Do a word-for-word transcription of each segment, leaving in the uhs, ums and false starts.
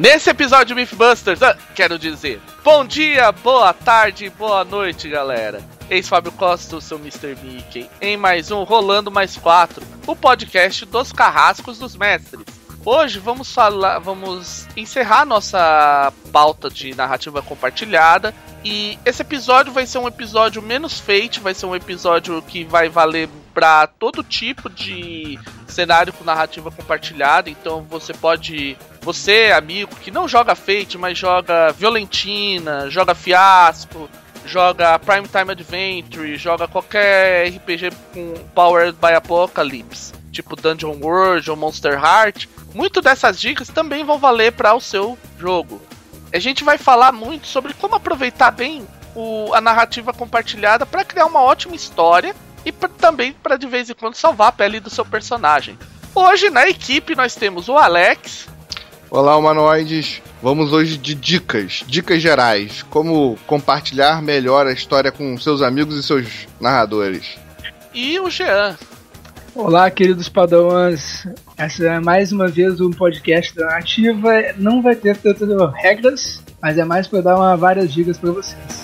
Nesse episódio de Mythbusters, ah, quero dizer, bom dia, boa tarde, boa noite, galera. Eis Fábio Costa, o seu mister Mickey, em mais um Rolando Mais quatro, o podcast dos carrascos dos mestres. Hoje vamos falar, vamos encerrar nossa pauta de narrativa compartilhada. E esse episódio vai ser um episódio menos fate, vai ser um episódio que vai valer para todo tipo de cenário com narrativa compartilhada. Então você pode, você amigo que não joga Fate, mas joga Violentina, joga Fiasco, joga Primetime Adventure, joga qualquer R P G com Powered by Apocalypse, tipo Dungeon World ou Monster Heart, muito dessas dicas também vão valer para o seu jogo. A gente vai falar muito sobre como aproveitar bem o, a narrativa compartilhada para criar uma ótima história e pra, também para de vez em quando salvar a pele do seu personagem. Hoje na equipe nós temos o Alex. Olá, humanoides. Vamos hoje de dicas, dicas gerais, como compartilhar melhor a história com seus amigos e seus narradores. E o Jean. Olá, queridos padawans. Essa é mais uma vez um podcast da narrativa. Não vai ter tantas regras, mas é mais para dar uma, várias dicas para vocês.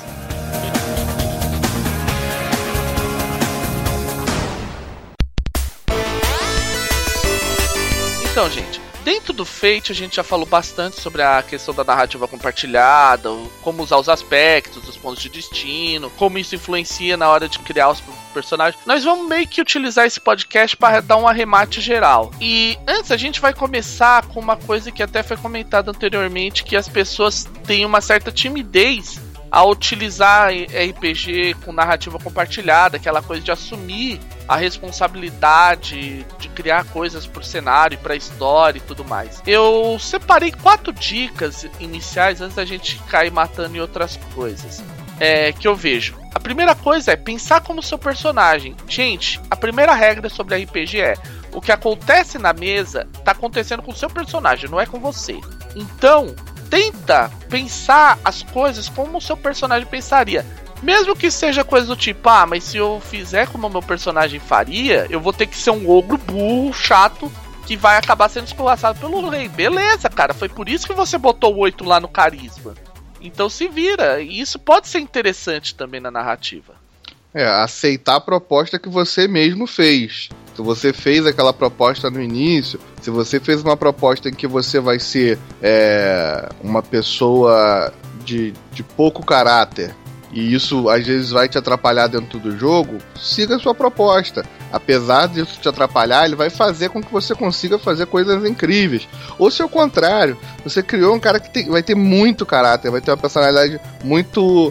Então, gente, dentro do Fate a gente já falou bastante sobre a questão da narrativa compartilhada, como usar os aspectos, os pontos de destino, como isso influencia na hora de criar os personagens. Nós vamos meio que utilizar esse podcast para dar um arremate geral. E antes a gente vai começar com uma coisa que até foi comentada anteriormente, que as pessoas têm uma certa timidez a utilizar R P G com narrativa compartilhada, aquela coisa de assumir a responsabilidade de criar coisas pro cenário e pra história e tudo mais. Eu separei quatro dicas iniciais antes da gente cair matando em outras coisas é, que eu vejo. A primeira coisa é pensar como seu personagem. Gente, a primeira regra sobre R P G é: o que acontece na mesa tá acontecendo com o seu personagem, não é com você. Então, tenta pensar as coisas como o seu personagem pensaria. Mesmo que seja coisa do tipo, ah, mas se eu fizer como o meu personagem faria, eu vou ter que ser um ogro burro, chato, que vai acabar sendo escorraçado pelo rei. Beleza, cara, foi por isso que você botou o oito lá no carisma. Então se vira, e isso pode ser interessante também na narrativa. É, aceitar a proposta que você mesmo fez. Se você fez aquela proposta no início, se você fez uma proposta em que você vai ser é, uma pessoa de, de pouco caráter, e isso às vezes vai te atrapalhar dentro do jogo, siga a sua proposta. Apesar disso te atrapalhar, ele vai fazer com que você consiga fazer coisas incríveis. Ou se ao contrário, você criou um cara que tem, vai ter muito caráter, vai ter uma personalidade muito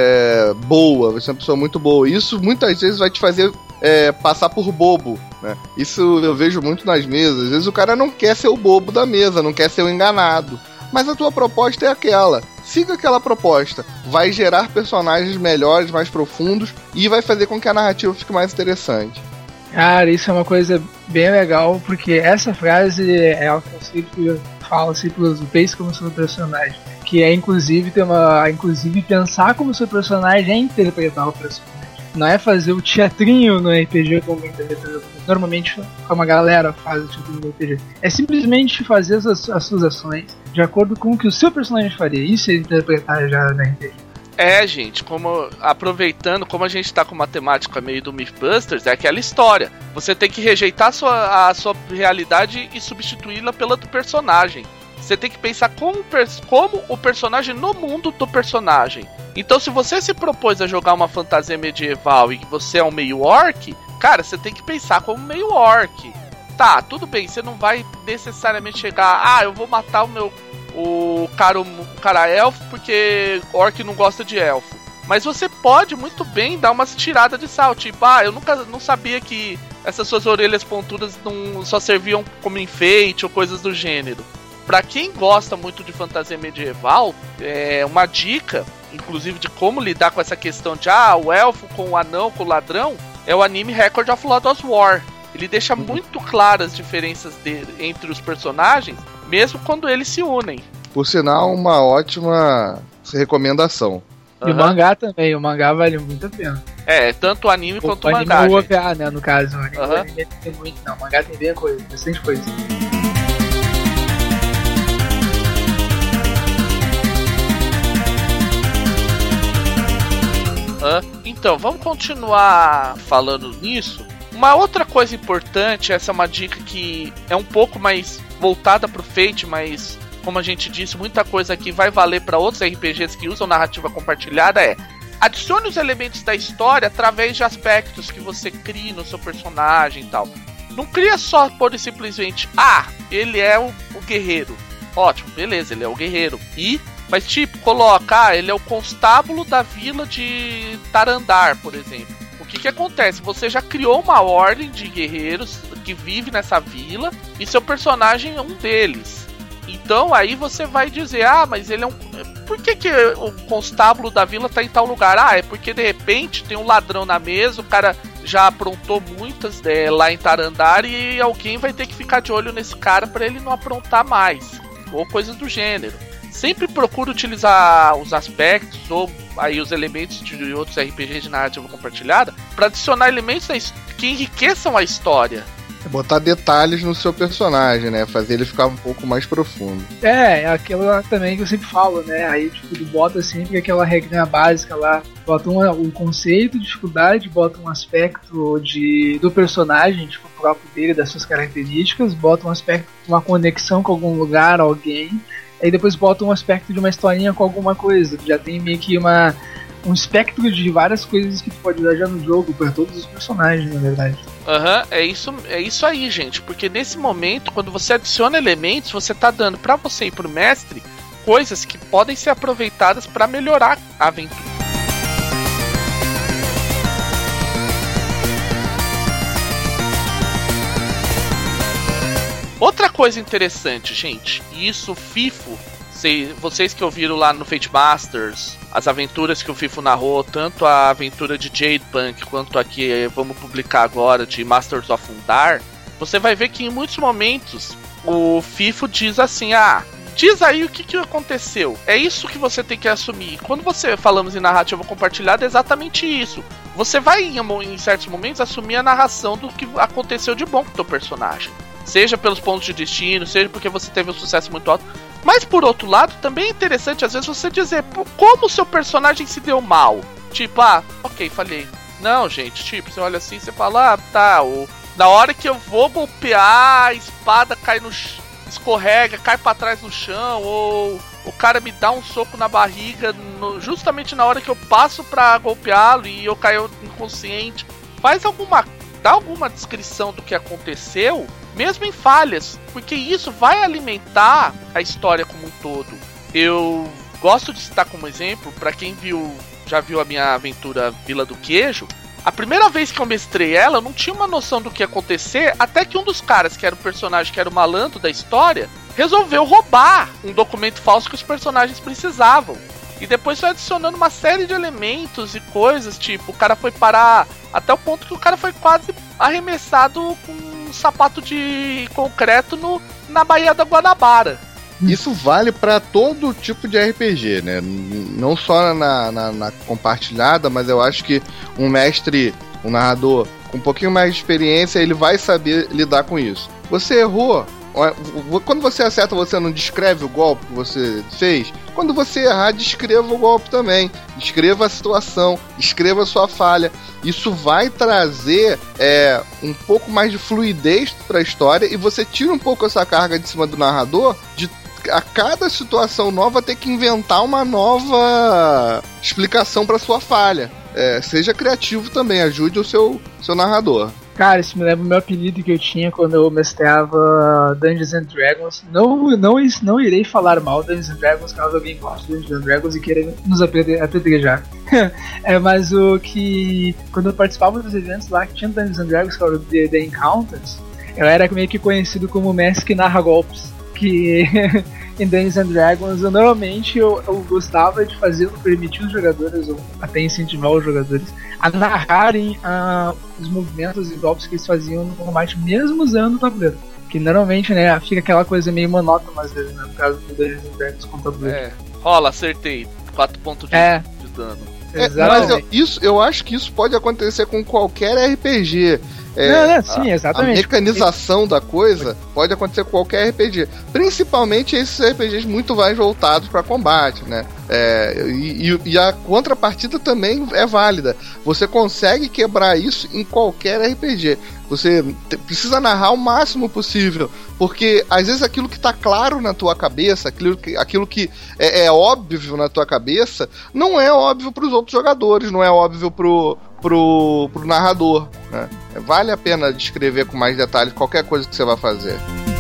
é, boa, vai ser uma pessoa muito boa. Isso muitas vezes vai te fazer é, passar por bobo, né? Isso eu vejo muito nas mesas. Às vezes o cara não quer ser o bobo da mesa, não quer ser o enganado. Mas a tua proposta é aquela. Siga aquela proposta. Vai gerar personagens melhores, mais profundos, e vai fazer com que a narrativa fique mais interessante. Cara, isso é uma coisa bem legal, porque essa frase é algo que eu sempre falo assim pros pense como seu personagem. Que é inclusive ter uma. Inclusive pensar como seu personagem é interpretar o personagem. Não é fazer o teatrinho no R P G como normalmente como a galera faz o teatrinho no R P G. É simplesmente fazer as, as suas ações de acordo com o que o seu personagem faria. Isso é interpretar já no R P G. É, gente, como aproveitando, como a gente tá com uma temática meio do Mythbusters, é aquela história. Você tem que rejeitar a sua, a sua realidade e substituí-la pela do personagem. Você tem que pensar como, como o personagem no mundo do personagem. Então, se você se propôs a jogar uma fantasia medieval e você é um meio orc, cara, você tem que pensar como meio orc. Tá, tudo bem, você não vai necessariamente chegar, ah, eu vou matar o meu o cara, o cara elfo porque orc não gosta de elfo. Mas você pode muito bem dar umas tiradas de sal, tipo, ah, eu nunca não sabia que essas suas orelhas pontudas não só serviam como enfeite ou coisas do gênero. Pra quem gosta muito de fantasia medieval, é uma dica, inclusive de como lidar com essa questão de ah, o elfo com o anão, com o ladrão, é o anime Record of Lodoss War. Ele deixa muito claras as diferenças de, entre os personagens, mesmo quando eles se unem. Por sinal, uma ótima recomendação. E uhum. O mangá também, o mangá vale muito a pena. É, tanto o anime o, quanto o, o mangá. O anime é o O V A, né, no caso. O anime, uhum. o anime tem muito, não. O mangá tem bem coisa, bastante coisa. Aham. Então, vamos continuar falando nisso. Uma outra coisa importante, essa é uma dica que é um pouco mais voltada pro Fate, mas como a gente disse, muita coisa aqui vai valer para outros R P Gs que usam narrativa compartilhada, é adicione os elementos da história através de aspectos que você cria no seu personagem e tal. Não cria só por simplesmente, ah, ele é o, o guerreiro. Ótimo, beleza, ele é o guerreiro. E, mas tipo, coloca, ah, ele é o constábulo da vila de Tarandar, por exemplo. O que que acontece? Você já criou uma ordem de guerreiros que vive nessa vila e seu personagem é um deles. Então aí você vai dizer, ah, mas ele é um... Por que que o constábulo da vila tá em tal lugar? Ah, é porque de repente tem um ladrão na mesa, o cara já aprontou muitas é, lá em Tarandar e alguém vai ter que ficar de olho nesse cara para ele não aprontar mais. Ou coisas do gênero. Sempre procura utilizar os aspectos ou aí os elementos de outros R P Gs de narrativa compartilhada para adicionar elementos que enriqueçam a história. É botar detalhes no seu personagem, né? Fazer ele ficar um pouco mais profundo. É, é aquilo lá também que eu sempre falo, né? Aí, tipo, tu bota sempre aquela regra básica lá. Bota um, um conceito de dificuldade, bota um aspecto de, do personagem, tipo, próprio dele, das suas características, bota um aspecto, uma conexão com algum lugar, alguém. Aí depois bota um aspecto de uma historinha com alguma coisa. Já tem meio que uma, um espectro de várias coisas que tu pode usar já no jogo, para todos os personagens, na verdade. Aham, uhum, é, isso, é isso aí, gente. Porque nesse momento, quando você adiciona elementos, você tá dando pra você e pro mestre coisas que podem ser aproveitadas para melhorar a aventura. Outra coisa interessante, gente, e isso o FIFO, vocês que ouviram lá no Fate Masters, as aventuras que o FIFO narrou, tanto a aventura de Jade Punk quanto a que vamos publicar agora de Masters of Undar, você vai ver que em muitos momentos o FIFO diz assim, ah, diz aí o que, que aconteceu. É isso que você tem que assumir. Quando você falamos em narrativa compartilhada, é exatamente isso. Você vai em, em certos momentos assumir a narração do que aconteceu de bom com o teu personagem. Seja pelos pontos de destino, seja porque você teve um sucesso muito alto. Mas por outro lado, também é interessante às vezes você dizer como o seu personagem se deu mal. Tipo, ah, ok, falhei. Não, gente, tipo, você olha assim e você fala, ah, tá, o... na hora que eu vou golpear, a espada cai no chão, escorrega, cai pra trás no chão, ou o cara me dá um soco na barriga no... justamente na hora que eu passo pra golpeá-lo e eu caio inconsciente. Faz alguma... dá alguma descrição do que aconteceu, mesmo em falhas, porque isso vai alimentar a história como um todo. Eu gosto de citar como exemplo, para quem viu, já viu a minha aventura Vila do Queijo, a primeira vez que eu mestrei ela, eu não tinha uma noção do que ia acontecer, até que um dos caras, que era o personagem, que era o malandro da história, resolveu roubar um documento falso que os personagens precisavam. E depois foi adicionando uma série de elementos e coisas, tipo, o cara foi parar até o ponto que o cara foi quase arremessado com um sapato de concreto no, na Baía da Guanabara. Isso vale para todo tipo de R P G, né? Não só na, na, na compartilhada, mas eu acho que um mestre, um narrador com um pouquinho mais de experiência, ele vai saber lidar com isso. Você errou. Quando você acerta, você não descreve o golpe que você fez. Quando você errar, descreva o golpe também. Descreva a situação, escreva a sua falha. Isso vai trazer é, um pouco mais de fluidez para a história e você tira um pouco essa carga de cima do narrador de a cada situação nova ter que inventar uma nova explicação para sua falha. É, seja criativo também, ajude o seu, seu narrador. Cara, isso me lembra o meu apelido que eu tinha quando eu mestrava Dungeons and Dragons. Não, não, não irei falar mal de Dungeons and Dragons, caso alguém goste de Dungeons and Dragons e queira nos apedrejar. É, mas o que... Quando eu participava dos eventos lá que tinha Dungeons and Dragons, que era o The, The Encounters, eu era meio que conhecido como mestre que narra golpes. Que em Dungeons and Dragons, eu, normalmente eu, eu gostava de fazer, permitir os jogadores, ou até incentivar os jogadores, a narrarem uh, os movimentos e golpes que eles faziam no combate, mesmo usando o tabuleiro. Que normalmente, né, fica aquela coisa meio monótona às vezes, né, no caso do Dungeons and Dragons com o tabuleiro. É, rola, acertei. quatro pontos de, é. de dano. É, mas eu, isso, eu acho que isso pode acontecer com qualquer R P G. É, não, não, sim, exatamente. A mecanização da coisa pode acontecer com qualquer R P G. Principalmente esses R P Gs muito mais voltados para combate, né? É, e, e a contrapartida também é válida. Você consegue quebrar isso em qualquer R P G. Você te, precisa narrar o máximo possível, porque às vezes aquilo que tá claro na tua cabeça, aquilo que, aquilo que é, é óbvio na tua cabeça, não é óbvio para os outros jogadores, não é óbvio pro, pro, pro narrador, né? Vale a pena descrever com mais detalhes qualquer coisa que você vai fazer.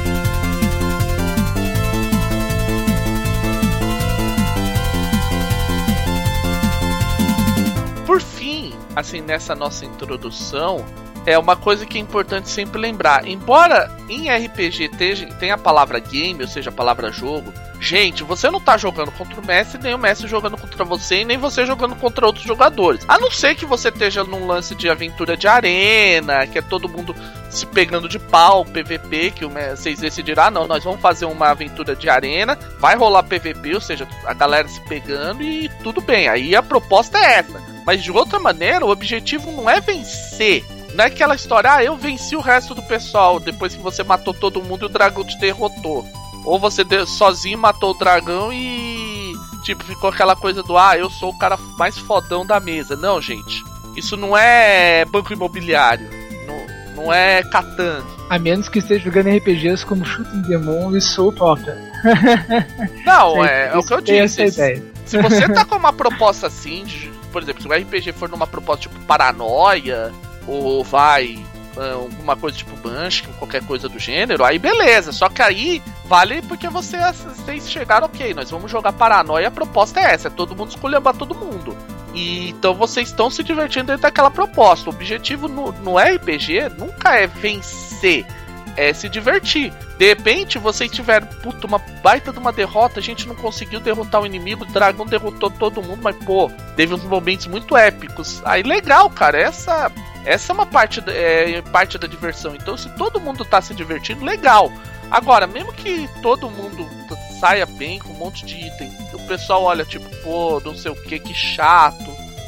Por fim, assim, nessa nossa introdução, é uma coisa que é importante sempre lembrar. Embora em R P G tenha a palavra game, ou seja, a palavra jogo, gente, você não tá jogando contra o mestre, nem o mestre jogando contra você, e nem você jogando contra outros jogadores. A não ser que você esteja num lance de aventura de arena, que é todo mundo se pegando de pau, P V P, que vocês decidirão, ah, não, nós vamos fazer uma aventura de arena, vai rolar P V P, ou seja, a galera se pegando e tudo bem. Aí a proposta é essa. Mas de outra maneira, o objetivo não é vencer. Não é aquela história, ah, eu venci o resto do pessoal depois que você matou todo mundo e o dragão te derrotou. Ou você sozinho matou o dragão e, tipo, ficou aquela coisa do, ah, eu sou o cara mais fodão da mesa. Não, gente, isso não é banco imobiliário, não, não é Catan. A menos que esteja jogando R P Gs como Shooting the Moon e Soul Opera. Não, é, é o que eu disse. Se, se você tá com uma proposta assim, de, por exemplo, se o R P G for numa proposta tipo Paranoia, ou vai alguma coisa tipo Banshee, qualquer coisa do gênero, aí beleza. Só que aí vale porque você, vocês chegaram, ok, nós vamos jogar Paranoia, a proposta é essa, é todo mundo esculhambar todo mundo. E então vocês estão se divertindo dentro daquela proposta. O objetivo no, no R P G nunca é vencer, é se divertir. De repente vocês tiveram, puta, uma baita de uma derrota, a gente não conseguiu derrotar o inimigo, o dragão derrotou todo mundo, mas pô, teve uns momentos muito épicos. Aí legal, cara, essa, essa é uma parte, é, parte da diversão. Então se todo mundo tá se divertindo, legal. Agora, mesmo que todo mundo saia bem com um monte de item, o pessoal olha tipo, pô, não sei o que, que chato.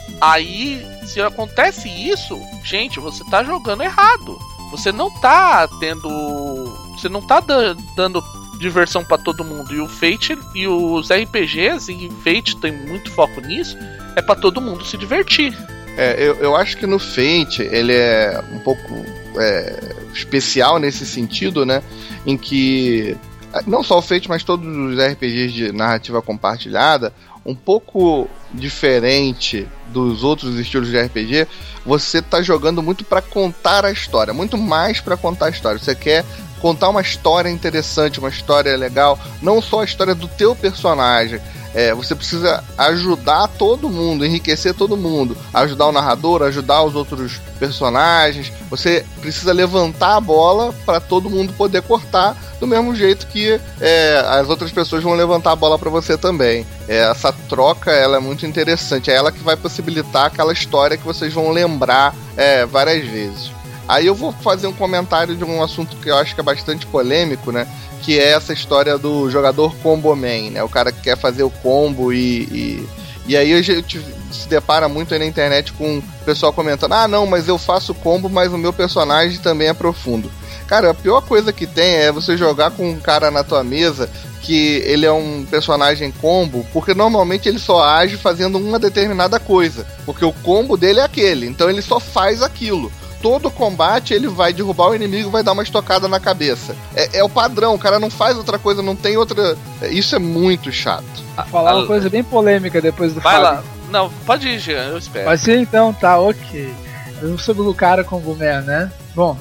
Aí, se acontece isso, gente, você tá jogando errado. Você não tá tendo... Você não tá dando diversão pra todo mundo. E o Fate e os R P Gs, e Fate tem muito foco nisso, é pra todo mundo se divertir. É, eu, eu acho que no Fate ele é um pouco é, especial nesse sentido, né? Em que não só o Fate, mas todos os R P Gs de narrativa compartilhada, um pouco diferente dos outros estilos de R P G, você tá jogando muito para contar a história, muito mais para contar a história. Você quer contar uma história interessante, uma história legal, não só a história do teu personagem. É, você precisa ajudar todo mundo, enriquecer todo mundo, ajudar o narrador, ajudar os outros personagens. Você precisa levantar a bola para todo mundo poder cortar do mesmo jeito que é, as outras pessoas vão levantar a bola para você também. É, essa troca, ela é muito interessante, é ela que vai possibilitar aquela história que vocês vão lembrar é, várias vezes. Aí eu vou fazer um comentário de um assunto que eu acho que é bastante polêmico, né? Que é essa história do jogador combo man, né? O cara que quer fazer o combo e... E, e aí a gente se depara muito aí na internet com o pessoal comentando: ah, não, mas eu faço combo, mas o meu personagem também é profundo. Cara, a pior coisa que tem é você jogar com um cara na tua mesa que ele é um personagem combo, porque normalmente ele só age fazendo uma determinada coisa, porque o combo dele é aquele, então ele só faz aquilo. Todo combate ele vai derrubar o inimigo, vai dar uma estocada na cabeça. É, é o padrão, o cara não faz outra coisa, não tem outra... Isso é muito chato. Vou falar uma coisa bem polêmica depois do Vai Fábio. lá. Não, pode ir, Jean, eu espero. Pode ser então, tá, ok. Sobre o cara com o Boomer, né? Bom,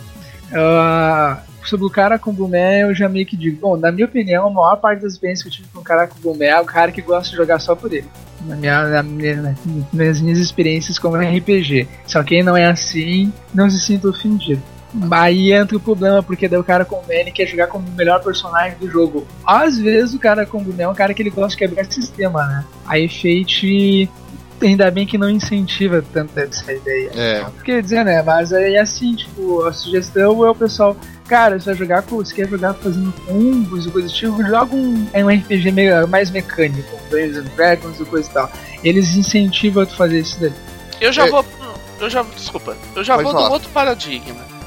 uh, sobre o cara com o Boomer eu já meio que digo, bom, na minha opinião, a maior parte das experiências que eu tive com o cara com o Boomer é o cara que gosta de jogar só por ele. Na minha, na minha, nas minhas experiências como R P G. Só quem não é assim, não se sinta ofendido. Aí entra o problema, porque daí o cara com o Manny quer jogar como o melhor personagem do jogo. Às vezes o cara com o Manny é um cara que ele gosta de quebrar sistema, né? Aí Fate, ainda bem que não incentiva tanto essa ideia. É. Quer dizer, né? Mas aí assim, tipo, a sugestão é o pessoal... Cara, você vai jogar com. Você quer jogar fazendo combos e coisa do tipo, joga um, é um R P G meio, mais mecânico, Dungeons and Dragons e coisa e tal. Eles incentivam a tu fazer isso daí. Eu já é. vou. Eu já. Desculpa. Eu já Pode vou falar. do outro paradigma.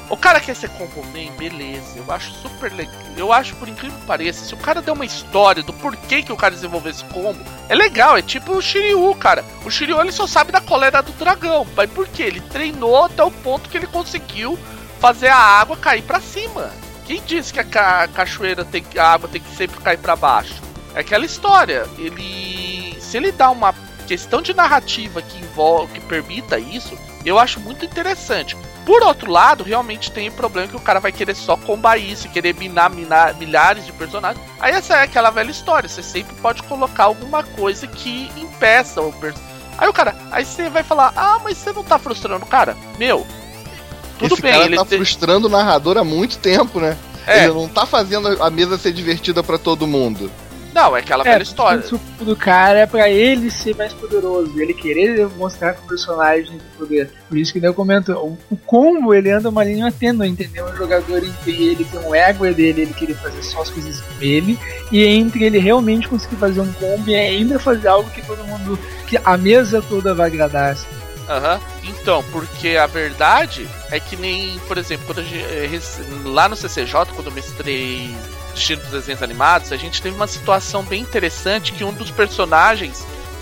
O cara quer ser combo man, beleza, eu acho super legal. Eu acho, por incrível que pareça, se o cara der uma história do porquê que o cara desenvolveu esse combo, é legal, é tipo o Shiryu, cara. O Shiryu, ele só sabe da cólera do dragão, mas por quê? Ele treinou até o ponto que ele conseguiu fazer a água cair pra cima. Quem disse que a ca- cachoeira tem que, a água tem que sempre cair pra baixo? É aquela história, ele... Se ele dá uma questão de narrativa que envolve, que permita isso, eu acho muito interessante. Por outro lado, realmente tem o problema que o cara vai querer só combar isso, querer minar, minar milhares de personagens. Aí essa é aquela velha história, você sempre pode colocar alguma coisa que impeça o personagem. Aí o cara, aí você vai falar, ah, mas você não tá frustrando o cara? Meu, tudo Esse bem, cara ele tá te... frustrando o narrador há muito tempo, né? É. Ele não tá fazendo a mesa ser divertida pra todo mundo. Não, é aquela É, velha história. O do cara é pra ele ser mais poderoso, ele querer mostrar que o personagem tem poder. Por isso que eu comento, o, o combo ele anda uma linha tênue, entendeu? Um jogador entre ele ter um ego dele, ele querer fazer só as coisas dele, e entre ele realmente conseguir fazer um combo e ainda fazer algo que todo mundo, que a mesa toda vai agradar. Assim. Aham, uhum. Então, porque a verdade é que nem, por exemplo, quando a gente, lá no C C J, quando eu mestrei Destino dos Desenhos Animados, a gente teve uma situação bem interessante que um dos personagens,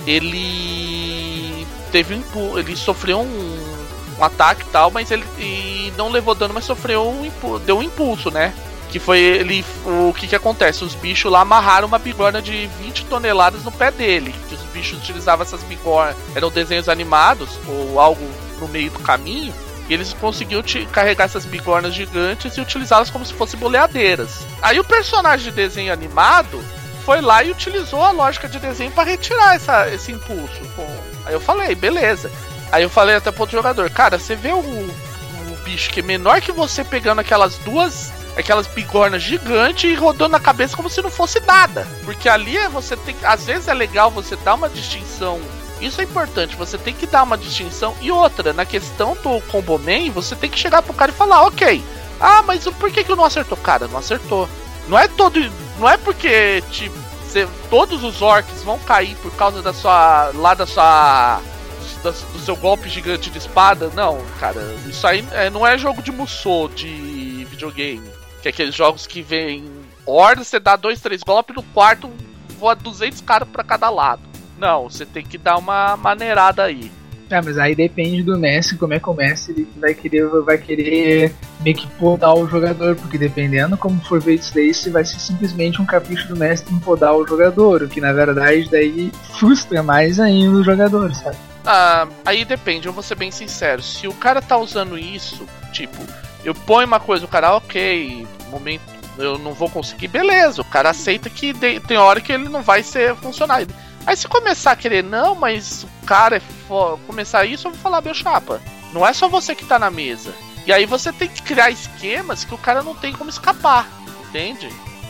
ele teve um, ele sofreu um, um ataque e tal, mas ele e não levou dano, mas sofreu um, deu um impulso, né? Que foi ele, o que que acontece? Os bichos lá amarraram uma bigorna de vinte toneladas no pé dele, que os bichos utilizavam essas bigornas, eram desenhos animados ou algo no meio do caminho. E eles conseguiam carregar essas bigornas gigantes e utilizá-las como se fossem boleadeiras. Aí o personagem de desenho animado foi lá e utilizou a lógica de desenho para retirar essa, esse impulso. Aí eu falei, beleza. Aí eu falei até pro outro jogador, cara, você vê o, o bicho que é menor que você pegando aquelas duas, aquelas bigornas gigantes e rodando na cabeça como se não fosse nada. Porque ali você tem, às vezes é legal você dar uma distinção. Isso é importante, você tem que dar uma distinção. E outra, na questão do Combo Man, você tem que chegar pro cara e falar, ok, ah, mas por que que eu não acertou? Cara, não acertou. Não é todo. Não é porque, tipo, cê, todos os orcs vão cair por causa da sua. Lá da sua. Da, do seu golpe gigante de espada. Não, cara, isso aí é, não é jogo de Musou de videogame. Que é aqueles jogos que vem horda, você dá dois, três golpes, no quarto voa duzentos caras pra cada lado. Não, você tem que dar uma maneirada aí. Ah, mas aí depende do mestre, como é que o mestre ele vai querer, vai querer meio que podar o jogador, porque dependendo como for feito isso daí, vai ser simplesmente um capricho do mestre em podar o jogador, o que na verdade daí frustra mais ainda o jogador, sabe? Ah, aí depende, eu vou ser bem sincero, se o cara tá usando isso, tipo, eu ponho uma coisa, o cara, ok, momento, eu não vou conseguir, beleza, o cara aceita que de, tem hora que ele não vai ser funcionar. Aí se começar a querer, não, mas o cara é fo... começar isso, eu vou falar, meu chapa, não é só você que tá na mesa. E aí você tem que criar esquemas que o cara não tem como escapar, entende?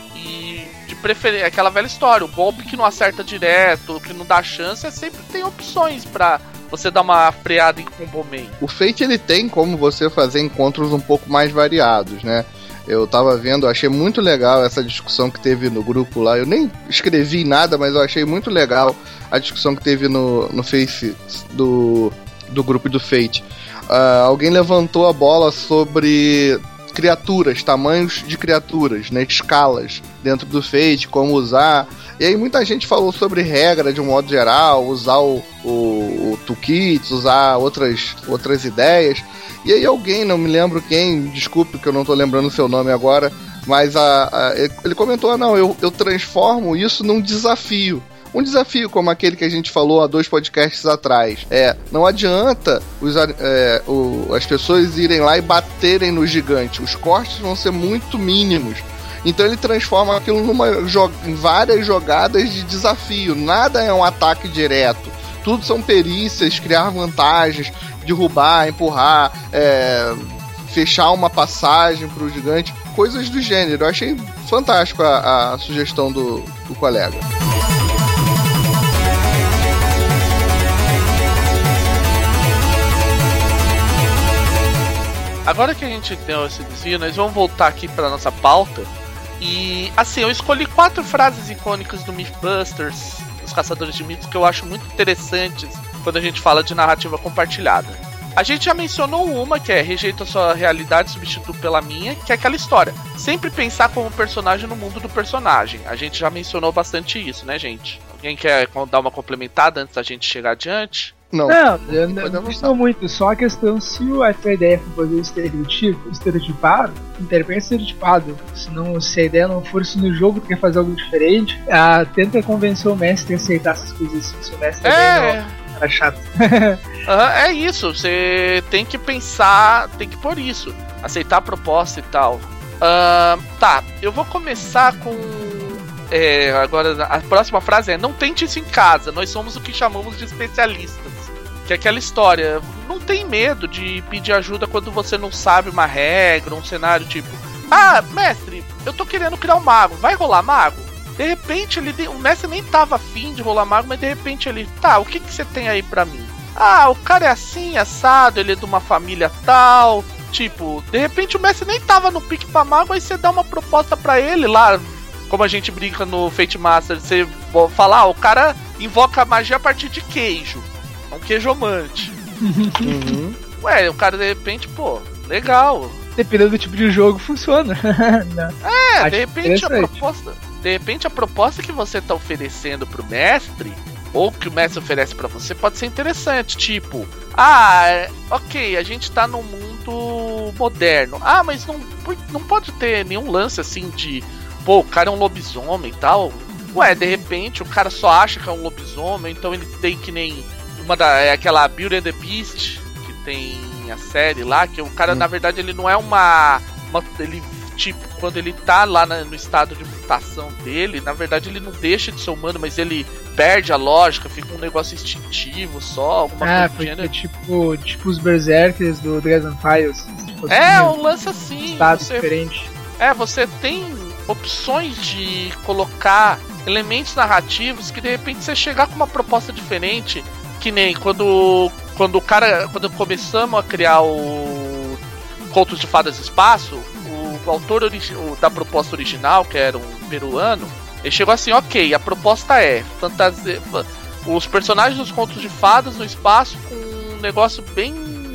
E de preferir aquela velha história, o golpe que não acerta direto, que não dá chance, é sempre tem opções pra você dar uma freada em Combo Man. O Fate ele tem como você fazer encontros um pouco mais variados, né? Eu tava vendo, achei muito legal essa discussão que teve no grupo lá. Eu nem escrevi nada, mas eu achei muito legal a discussão que teve no, no Face do, do grupo do Fate. Uh, alguém levantou a bola sobre criaturas, tamanhos de criaturas, né, escalas dentro do Fate, como usar. E aí muita gente falou sobre regra de um modo geral, usar o, o, o toolkit, usar outras, outras ideias. E aí alguém, não me lembro quem, desculpe que eu não tô lembrando o seu nome agora, mas a, a, ele comentou, ah, não, eu, eu transformo isso num desafio. Um desafio como aquele que a gente falou há dois podcasts atrás. É, não adianta os, é, o, as pessoas irem lá e baterem no gigante. Os cortes vão ser muito mínimos. Então ele transforma aquilo numa, em várias jogadas de desafio. Nada é um ataque direto. Tudo são perícias, criar vantagens, derrubar, empurrar, é, fechar uma passagem para o gigante, coisas do gênero. Eu achei fantástico a, a sugestão do, do colega. Agora que a gente deu esse desvio, nós vamos voltar aqui para nossa pauta. E assim, eu escolhi quatro frases icônicas do Mythbusters, os Caçadores de Mitos, que eu acho muito interessantes quando a gente fala de narrativa compartilhada. A gente já mencionou uma, que é rejeita a sua realidade, substitui pela minha, que é aquela história. Sempre pensar como personagem no mundo do personagem. A gente já mencionou bastante isso, né, gente? Alguém quer dar uma complementada antes da gente chegar adiante? Não, não, eu não, não estou muito. Só a questão, se a tua ideia for fazer estereotipo, estereotipado, interpreta estereotipado. Se, não, se a ideia não for se no jogo tu quer fazer algo diferente, ah, tenta convencer o mestre a aceitar essas coisas assim. Se o mestre é, não, era chato. uhum, é isso, você tem que pensar, tem que pôr isso, aceitar a proposta e tal. Uh, tá, eu vou começar com... É, agora a próxima frase é: não tente isso em casa, nós somos o que chamamos de especialistas. Que é aquela história, não tem medo de pedir ajuda quando você não sabe uma regra, um cenário tipo: ah, mestre, eu tô querendo criar um mago, vai rolar mago? De repente ele, o mestre nem tava afim de rolar mago, mas de repente ele, tá, o que que você tem aí pra mim? Ah, o cara é assim, assado, ele é de uma família tal. Tipo, de repente o mestre nem tava no pique pra mago, aí você dá uma proposta pra ele lá. Como a gente brinca no Fate Master, você fala, ah, o cara invoca magia a partir de queijo. É um queijomante. Uhum. Ué, o cara de repente, pô, legal. Dependendo do tipo de jogo, funciona. É, Acho de repente a proposta. De repente a proposta que você tá oferecendo pro mestre, ou que o mestre oferece pra você, pode ser interessante. Tipo, ah, ok, a gente tá num mundo moderno. Ah, mas não, não pode ter nenhum lance assim de... Pô, o cara é um lobisomem e tal. Ué, de repente o cara só acha que é um lobisomem, então ele tem que nem uma da é aquela Beauty and the Beast, que tem a série lá, que o cara hum. na verdade ele não é uma, uma ele tipo, quando ele tá lá na, no estado de mutação dele, na verdade ele não deixa de ser humano, mas ele perde a lógica, fica um negócio instintivo só, alguma ah, coisa do gênero. É tipo, tipo os Berserkers do Dragon Files. Tipo, é, assim, um lance assim. Estado você, diferente. É, você tem opções de colocar elementos narrativos que de repente você chegar com uma proposta diferente, que nem quando quando o cara, quando começamos a criar o Contos de Fadas do Espaço, o, o autor origi- o, da proposta original, que era um peruano, ele chegou assim, ok, a proposta é fantasia, os personagens dos Contos de Fadas no espaço com um negócio bem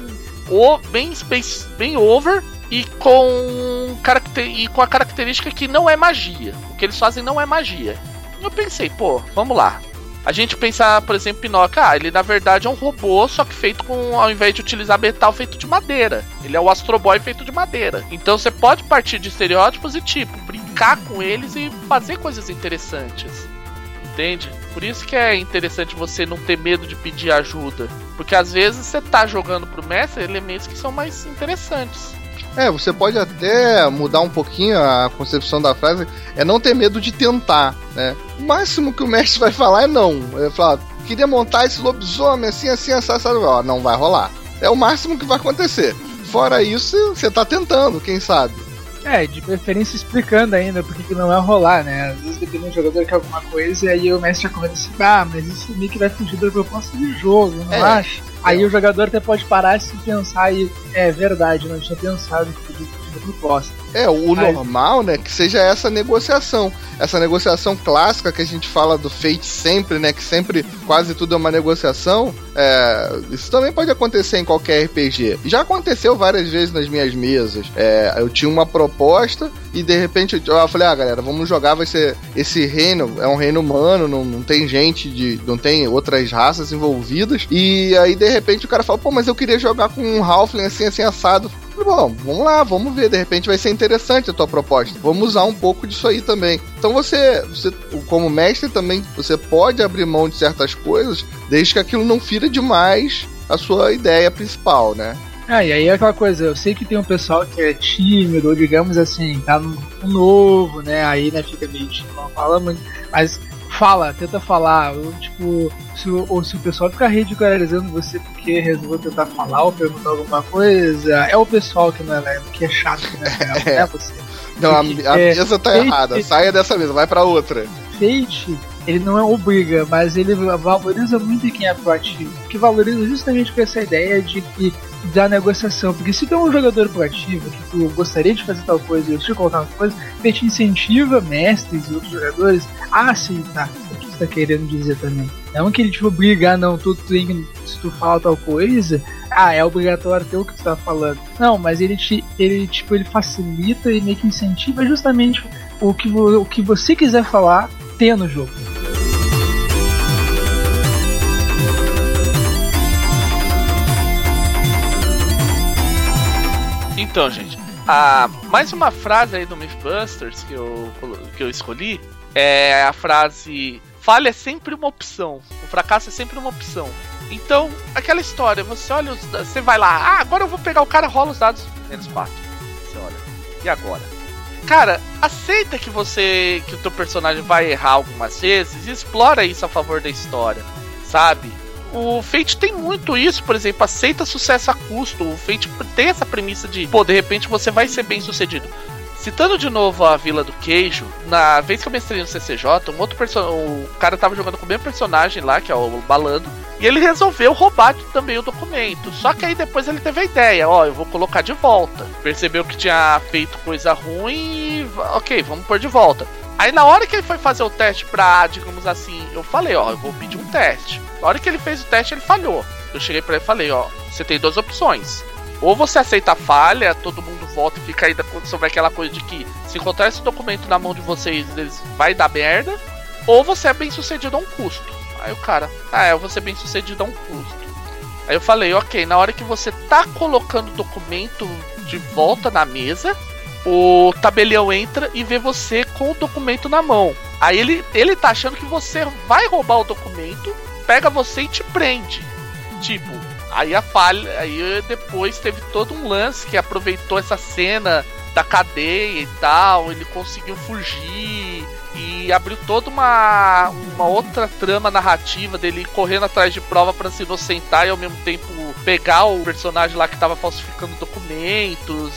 o, bem space, bem over, e com, caracter, e com a característica que não é magia. O que eles fazem não é magia. Eu pensei, pô, vamos lá. A gente pensa, por exemplo, Pinóquio, ah, ele na verdade é um robô, só que feito com, ao invés de utilizar metal, feito de madeira. Ele é o Astro Boy feito de madeira. Então você pode partir de estereótipos e, tipo, brincar com eles e fazer coisas interessantes. Entende? Por isso que é interessante você não ter medo de pedir ajuda. Porque às vezes você tá jogando pro mestre elementos que são mais interessantes. É, você pode até mudar um pouquinho a concepção da frase, é não ter medo de tentar, né? O máximo que o mestre vai falar é não. Ele vai falar, queria montar esse lobisomem assim, assim, assim, assim, ó, não vai rolar. É o máximo que vai acontecer. Fora isso, você tá tentando, quem sabe? É, de preferência explicando ainda porque que não vai rolar, né? Às vezes depende do jogador que é alguma coisa e aí o mestre já começa assim, ah, mas isso meio que vai fugir da proposta do jogo, não é. acha? Aí o jogador até pode parar e se pensar e é verdade, não tinha pensado que podia fugir da proposta. É, o Mas... normal, né, que seja essa negociação. Essa negociação clássica que a gente fala do Fate sempre, né, que sempre quase tudo é uma negociação. É, isso também pode acontecer em qualquer R P G. Já aconteceu várias vezes nas minhas mesas. É, eu tinha uma proposta e de repente eu falei, ah, galera, vamos jogar, vai ser esse reino, é um reino humano, não, não tem gente, de, não tem outras raças envolvidas. E aí de repente o cara fala, pô, mas eu queria jogar com um Halfling assim, assim, assado. Bom, vamos lá, vamos ver, de repente vai ser interessante a tua proposta. Vamos usar um pouco disso aí também. Então você, você, como mestre também, você pode abrir mão de certas coisas, desde que aquilo não fira demais a sua ideia principal, né? Ah, e aí é aquela coisa, eu sei que tem um pessoal que é tímido, ou digamos assim, tá no novo, né, aí né, fica meio tímido, não fala muito, mas fala, tenta falar, ou tipo, se, ou se o pessoal ficar ridicularizando você porque resolveu tentar falar ou perguntar alguma coisa, é o pessoal que não é leve, que é chato, né, não é você. Não, a, a mesa tá Fate, errada, saia dessa mesa, vai pra outra. Fate, ele não é obriga, mas ele valoriza muito quem é proativo, que valoriza justamente com essa ideia de que da negociação, porque se tu é um jogador proativo, que tu gostaria de fazer tal coisa e eu te colocar tal coisa, ele te incentiva mestres e outros jogadores a aceitar o que tu tá querendo dizer também. Não que ele te obriga, não, tu, tu tem que, se tu fala tal coisa, ah, é obrigatório ter o que tu tá falando. Não, mas ele, te, ele, tipo, ele facilita e meio que incentiva justamente o que, o que você quiser falar, ter no jogo. Então, gente, a, mais uma frase aí do Mythbusters que eu, que eu escolhi é a frase: falha é sempre uma opção, o fracasso é sempre uma opção. Então, aquela história, você olha, os, você vai lá, ah, agora eu vou pegar o cara, rola os dados, menos quatro. Você olha, e agora? Cara, aceita que você, que o teu personagem vai errar algumas vezes e explora isso a favor da história, sabe? O Fate tem muito isso, por exemplo, aceita sucesso a custo. O Fate tem essa premissa de, pô, de repente você vai ser bem sucedido. Citando de novo a Vila do Queijo, na vez que eu mestrei no C C J, um outro personagem, o cara tava jogando com o mesmo personagem lá, que é o Balando, e ele resolveu roubar também o documento. Só que aí depois ele teve a ideia, ó, eu vou colocar de volta. Percebeu que tinha feito coisa ruim e, ok, vamos pôr de volta. Aí na hora que ele foi fazer o teste pra, digamos assim, eu falei, ó, eu vou pedir um teste. Na hora que ele fez o teste, ele falhou. Eu cheguei pra ele e falei, ó, você tem duas opções. Ou você aceita a falha, todo mundo volta e fica ainda sobre aquela coisa de que se encontrar esse documento na mão de vocês, eles vai dar merda. Ou você é bem sucedido a um custo. Aí o cara, ah, eu vou ser bem sucedido a um custo. Aí eu falei, ok, na hora que você tá colocando o documento de volta na mesa, o tabelião entra e vê você com o documento na mão. Aí ele, ele tá achando que você vai roubar o documento, pega você e te prende. Tipo, aí a falha, aí depois teve todo um lance que aproveitou essa cena da cadeia e tal, ele conseguiu fugir e abriu toda uma, uma outra trama narrativa dele correndo atrás de prova pra se inocentar e ao mesmo tempo pegar o personagem lá que tava falsificando documentos.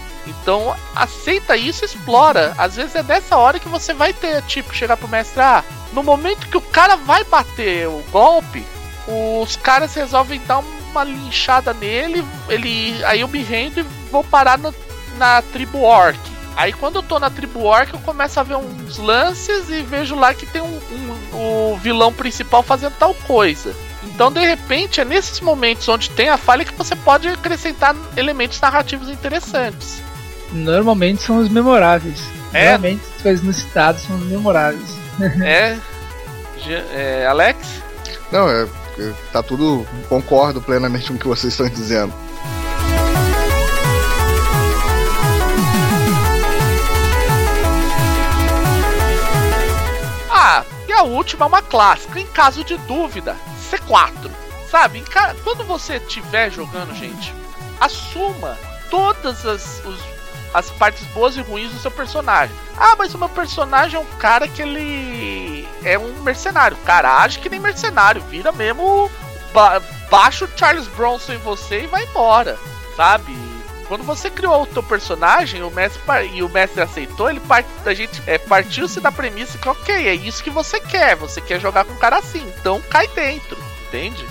Então aceita isso e explora. Às vezes é nessa hora que você vai ter, tipo, chegar pro mestre, ah, no momento que o cara vai bater o golpe, os caras resolvem dar uma linchada nele, ele, aí eu me rendo e vou parar no, na tribo orc. Aí quando eu tô na tribo orc eu começo a ver uns lances e vejo lá que tem um, um, o vilão principal fazendo tal coisa. Então de repente é nesses momentos onde tem a falha que você pode acrescentar elementos narrativos interessantes. Normalmente são os memoráveis. É? Normalmente as coisas inusitadas são os memoráveis. É, é Alex? Não, é, tá tudo, concordo plenamente com o que vocês estão dizendo. Ah, e a última é uma clássica, em caso de dúvida, C quatro. Sabe, em ca... quando você estiver jogando, gente, assuma todas as, os, as partes boas e ruins do seu personagem. Ah, mas o meu personagem é um cara que ele é um mercenário. Cara, age que nem mercenário, vira mesmo, ba... baixa o Charles Bronson em você e vai embora, sabe? Quando você criou o teu personagem, o mestre e o mestre aceitou, ele part... a gente é, partiu-se da premissa que, ok, é isso que você quer, você quer jogar com um cara assim, então cai dentro, entende?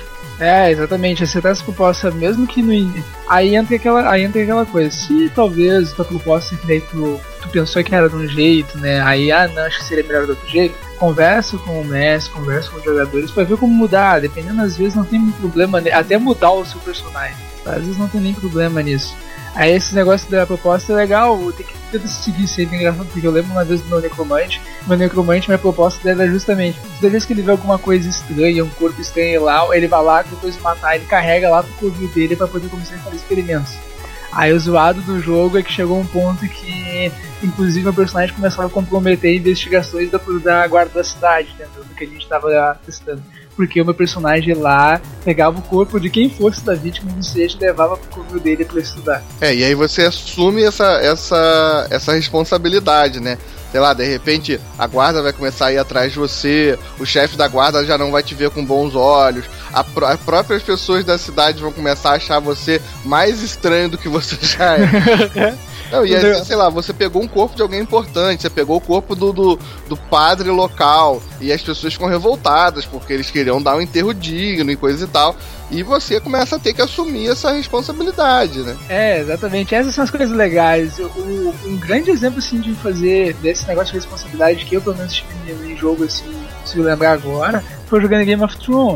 É, exatamente, aceitar essa proposta, mesmo que no in... aí entra aquela, aí entra aquela coisa, se talvez tua proposta que daí tu, tu pensou que era de um jeito, né, aí, ah, não, acho que seria melhor de outro jeito, conversa com o mestre, conversa com os jogadores pra ver como mudar, dependendo, às vezes não tem muito problema, até mudar o seu personagem, às vezes não tem nem problema nisso. Aí esse negócio da proposta é legal, tem que tentar seguir sempre, é engraçado, porque eu lembro uma vez do meu necromante, meu necromante, minha proposta dele era justamente, toda vez que ele vê alguma coisa estranha, um corpo estranho lá, ele vai lá, depois de matar, ele carrega lá pro corpo dele pra poder começar a fazer experimentos. Aí o zoado do jogo é que chegou um ponto que, inclusive, o personagem começava a comprometer investigações da, da guarda da cidade, dentro do que a gente tava testando. Porque o meu personagem lá pegava o corpo de quem fosse da vítima do seja e levava pro corpo dele pra estudar. É, e aí você assume essa, essa, essa responsabilidade, né? Sei lá, de repente a guarda vai começar a ir atrás de você, o chefe da guarda já não vai te ver com bons olhos, a pr- as próprias pessoas da cidade vão começar a achar você mais estranho do que você já é. Não, e aí, sei lá, você pegou um corpo de alguém importante, você pegou o corpo do, do, do padre local, e as pessoas ficam revoltadas porque eles queriam dar um enterro digno e coisa e tal, e você começa a ter que assumir essa responsabilidade, né? É, exatamente, essas são as coisas legais. O, um grande exemplo, assim, de fazer desse negócio de responsabilidade que eu, pelo menos, tive em jogo, assim, se eu lembrar agora, foi jogando Game of Thrones.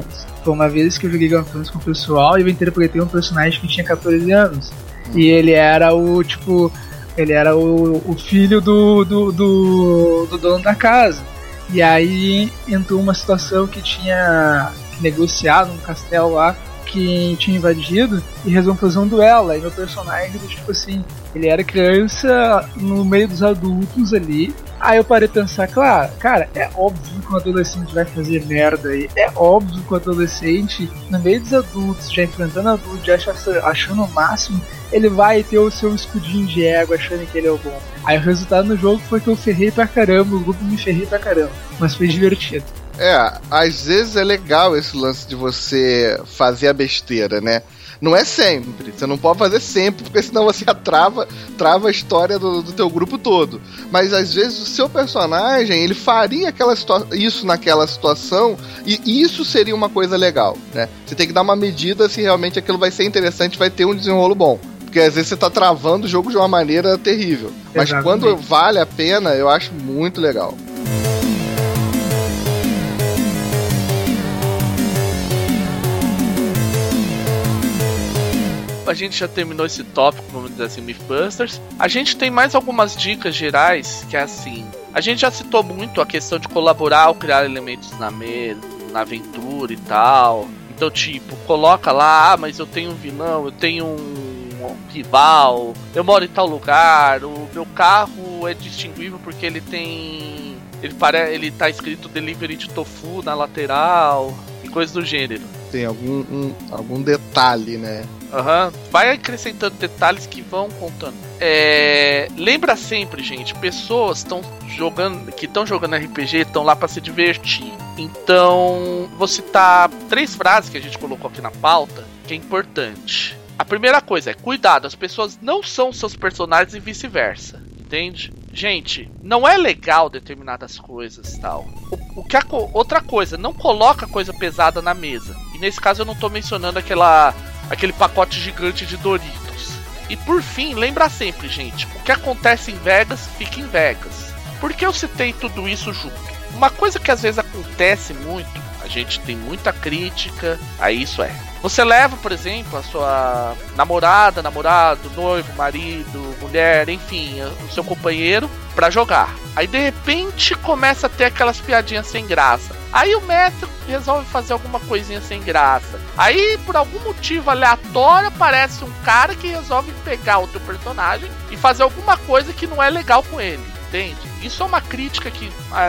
Foi uma vez que eu joguei Game of Thrones com o pessoal e eu interpretei um personagem que tinha catorze anos. E ele era o, tipo, ele era o, o filho do, do, do, do dono da casa. E aí entrou uma situação que tinha negociado um castelo lá que tinha invadido e resolveu fazer um duelo. E meu personagem, tipo assim, ele era criança no meio dos adultos ali. Aí eu parei de pensar, claro, cara, é óbvio que um adolescente vai fazer merda aí. É óbvio que o adolescente, no meio dos adultos, já enfrentando adultos, já achando o máximo, ele vai ter o seu escudinho de ego achando que ele é o bom. Aí o resultado no jogo foi que eu ferrei pra caramba, o grupo me ferrei pra caramba. Mas foi divertido. É, às vezes é legal esse lance de você fazer a besteira, né? Não é sempre, você não pode fazer sempre, porque senão você trava, trava a história do, do teu grupo todo. Mas às vezes o seu personagem, ele faria aquela situa- isso naquela situação, e isso seria uma coisa legal, né? Você tem que dar uma medida se realmente aquilo vai ser interessante, vai ter um desenrolo bom. Porque às vezes você tá travando o jogo de uma maneira terrível. Mas exatamente, quando vale a pena, eu acho muito legal. A gente já terminou esse tópico, vamos dizer assim, Mythbusters. A gente tem mais algumas dicas gerais, que é assim... A gente já citou muito a questão de colaborar ou criar elementos na mesa, na aventura e tal. Então, tipo, coloca lá, ah, mas eu tenho um vilão, eu tenho um, um rival, eu moro em tal lugar, o meu carro é distinguível porque ele tem... Ele, pare... ele tá escrito delivery de tofu na lateral, e coisas do gênero. Tem algum, um, algum detalhe, né? Aham, uhum. Vai acrescentando detalhes que vão contando. É... Lembra sempre, gente, pessoas estão jogando, que estão jogando R P G, estão lá para se divertir. Então, vou citar três frases que a gente colocou aqui na pauta, que é importante. A primeira coisa é, cuidado, as pessoas não são seus personagens e vice-versa. Entende? Gente, não é legal determinadas coisas, tal. O, o que a, outra coisa, não coloca coisa pesada na mesa. E nesse caso eu não tô mencionando aquela, aquele pacote gigante de Doritos. E por fim, lembra sempre, gente, o que acontece em Vegas, fica em Vegas. Por que eu citei tudo isso junto? Uma coisa que às vezes acontece muito, a gente tem muita crítica a isso é... Você leva, por exemplo, a sua namorada, namorado, noivo, marido, mulher, enfim, o seu companheiro pra jogar. Aí de repente começa a ter aquelas piadinhas sem graça. Aí o mestre resolve fazer alguma coisinha sem graça. Aí por algum motivo aleatório aparece um cara que resolve pegar o teu personagem e fazer alguma coisa que não é legal com ele. Entende? Isso é uma crítica que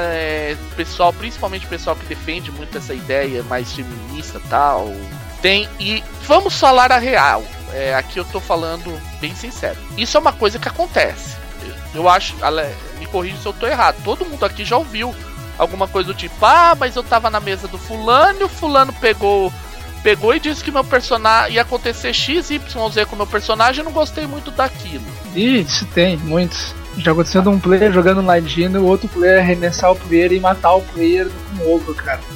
é, pessoal, principalmente o pessoal que defende muito essa ideia mais feminista e tal... Tem, e vamos falar a real. É, aqui eu tô falando bem sincero. Isso é uma coisa que acontece. Eu, eu acho, me corrija se eu tô errado. Todo mundo aqui já ouviu alguma coisa do tipo, ah, mas eu tava na mesa do fulano e o fulano pegou, pegou e disse que meu personagem ia acontecer X, Y, Z com o meu personagem, eu não gostei muito daquilo. Isso tem, muitos. Já aconteceu de um player jogando ladino e o outro player arremessar o player e matar o player com o ogro, cara.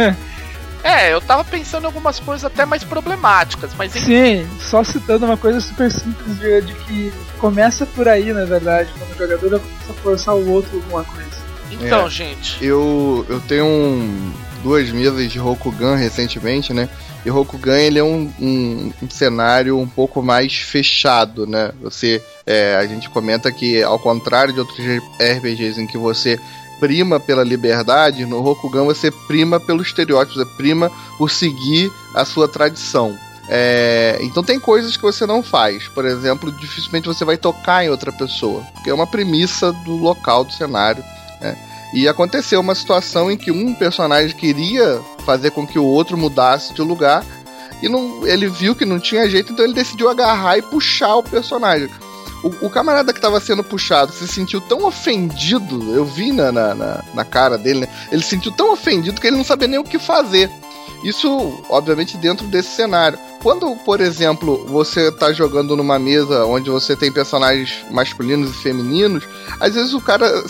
É, eu tava pensando em algumas coisas até mais problemáticas, mas... Sim, só citando uma coisa super simples de, de que começa por aí, na verdade, quando o jogador começa a forçar o outro alguma coisa. Então, é, gente... Eu, eu tenho um, duas mesas de Rokugan recentemente, né? E Rokugan, ele é um, um, um cenário um pouco mais fechado, né? Você, é, a gente comenta que, ao contrário de outros R P Gs em que você... prima pela liberdade, no Rokugan você prima pelo estereótipo, você prima por seguir a sua tradição. É, então tem coisas que você não faz. Por exemplo, dificilmente você vai tocar em outra pessoa, que é uma premissa do local, do cenário, né? E aconteceu uma situação em que um personagem queria fazer com que o outro mudasse de lugar e não, ele viu que não tinha jeito, então ele decidiu agarrar e puxar o personagem. O, o camarada que estava sendo puxado se sentiu tão ofendido, eu vi na, na, na cara dele, né? Ele se sentiu tão ofendido que ele não sabia nem o que fazer. Isso, obviamente, dentro desse cenário. Quando, por exemplo, você está jogando numa mesa onde você tem personagens masculinos e femininos, às vezes o cara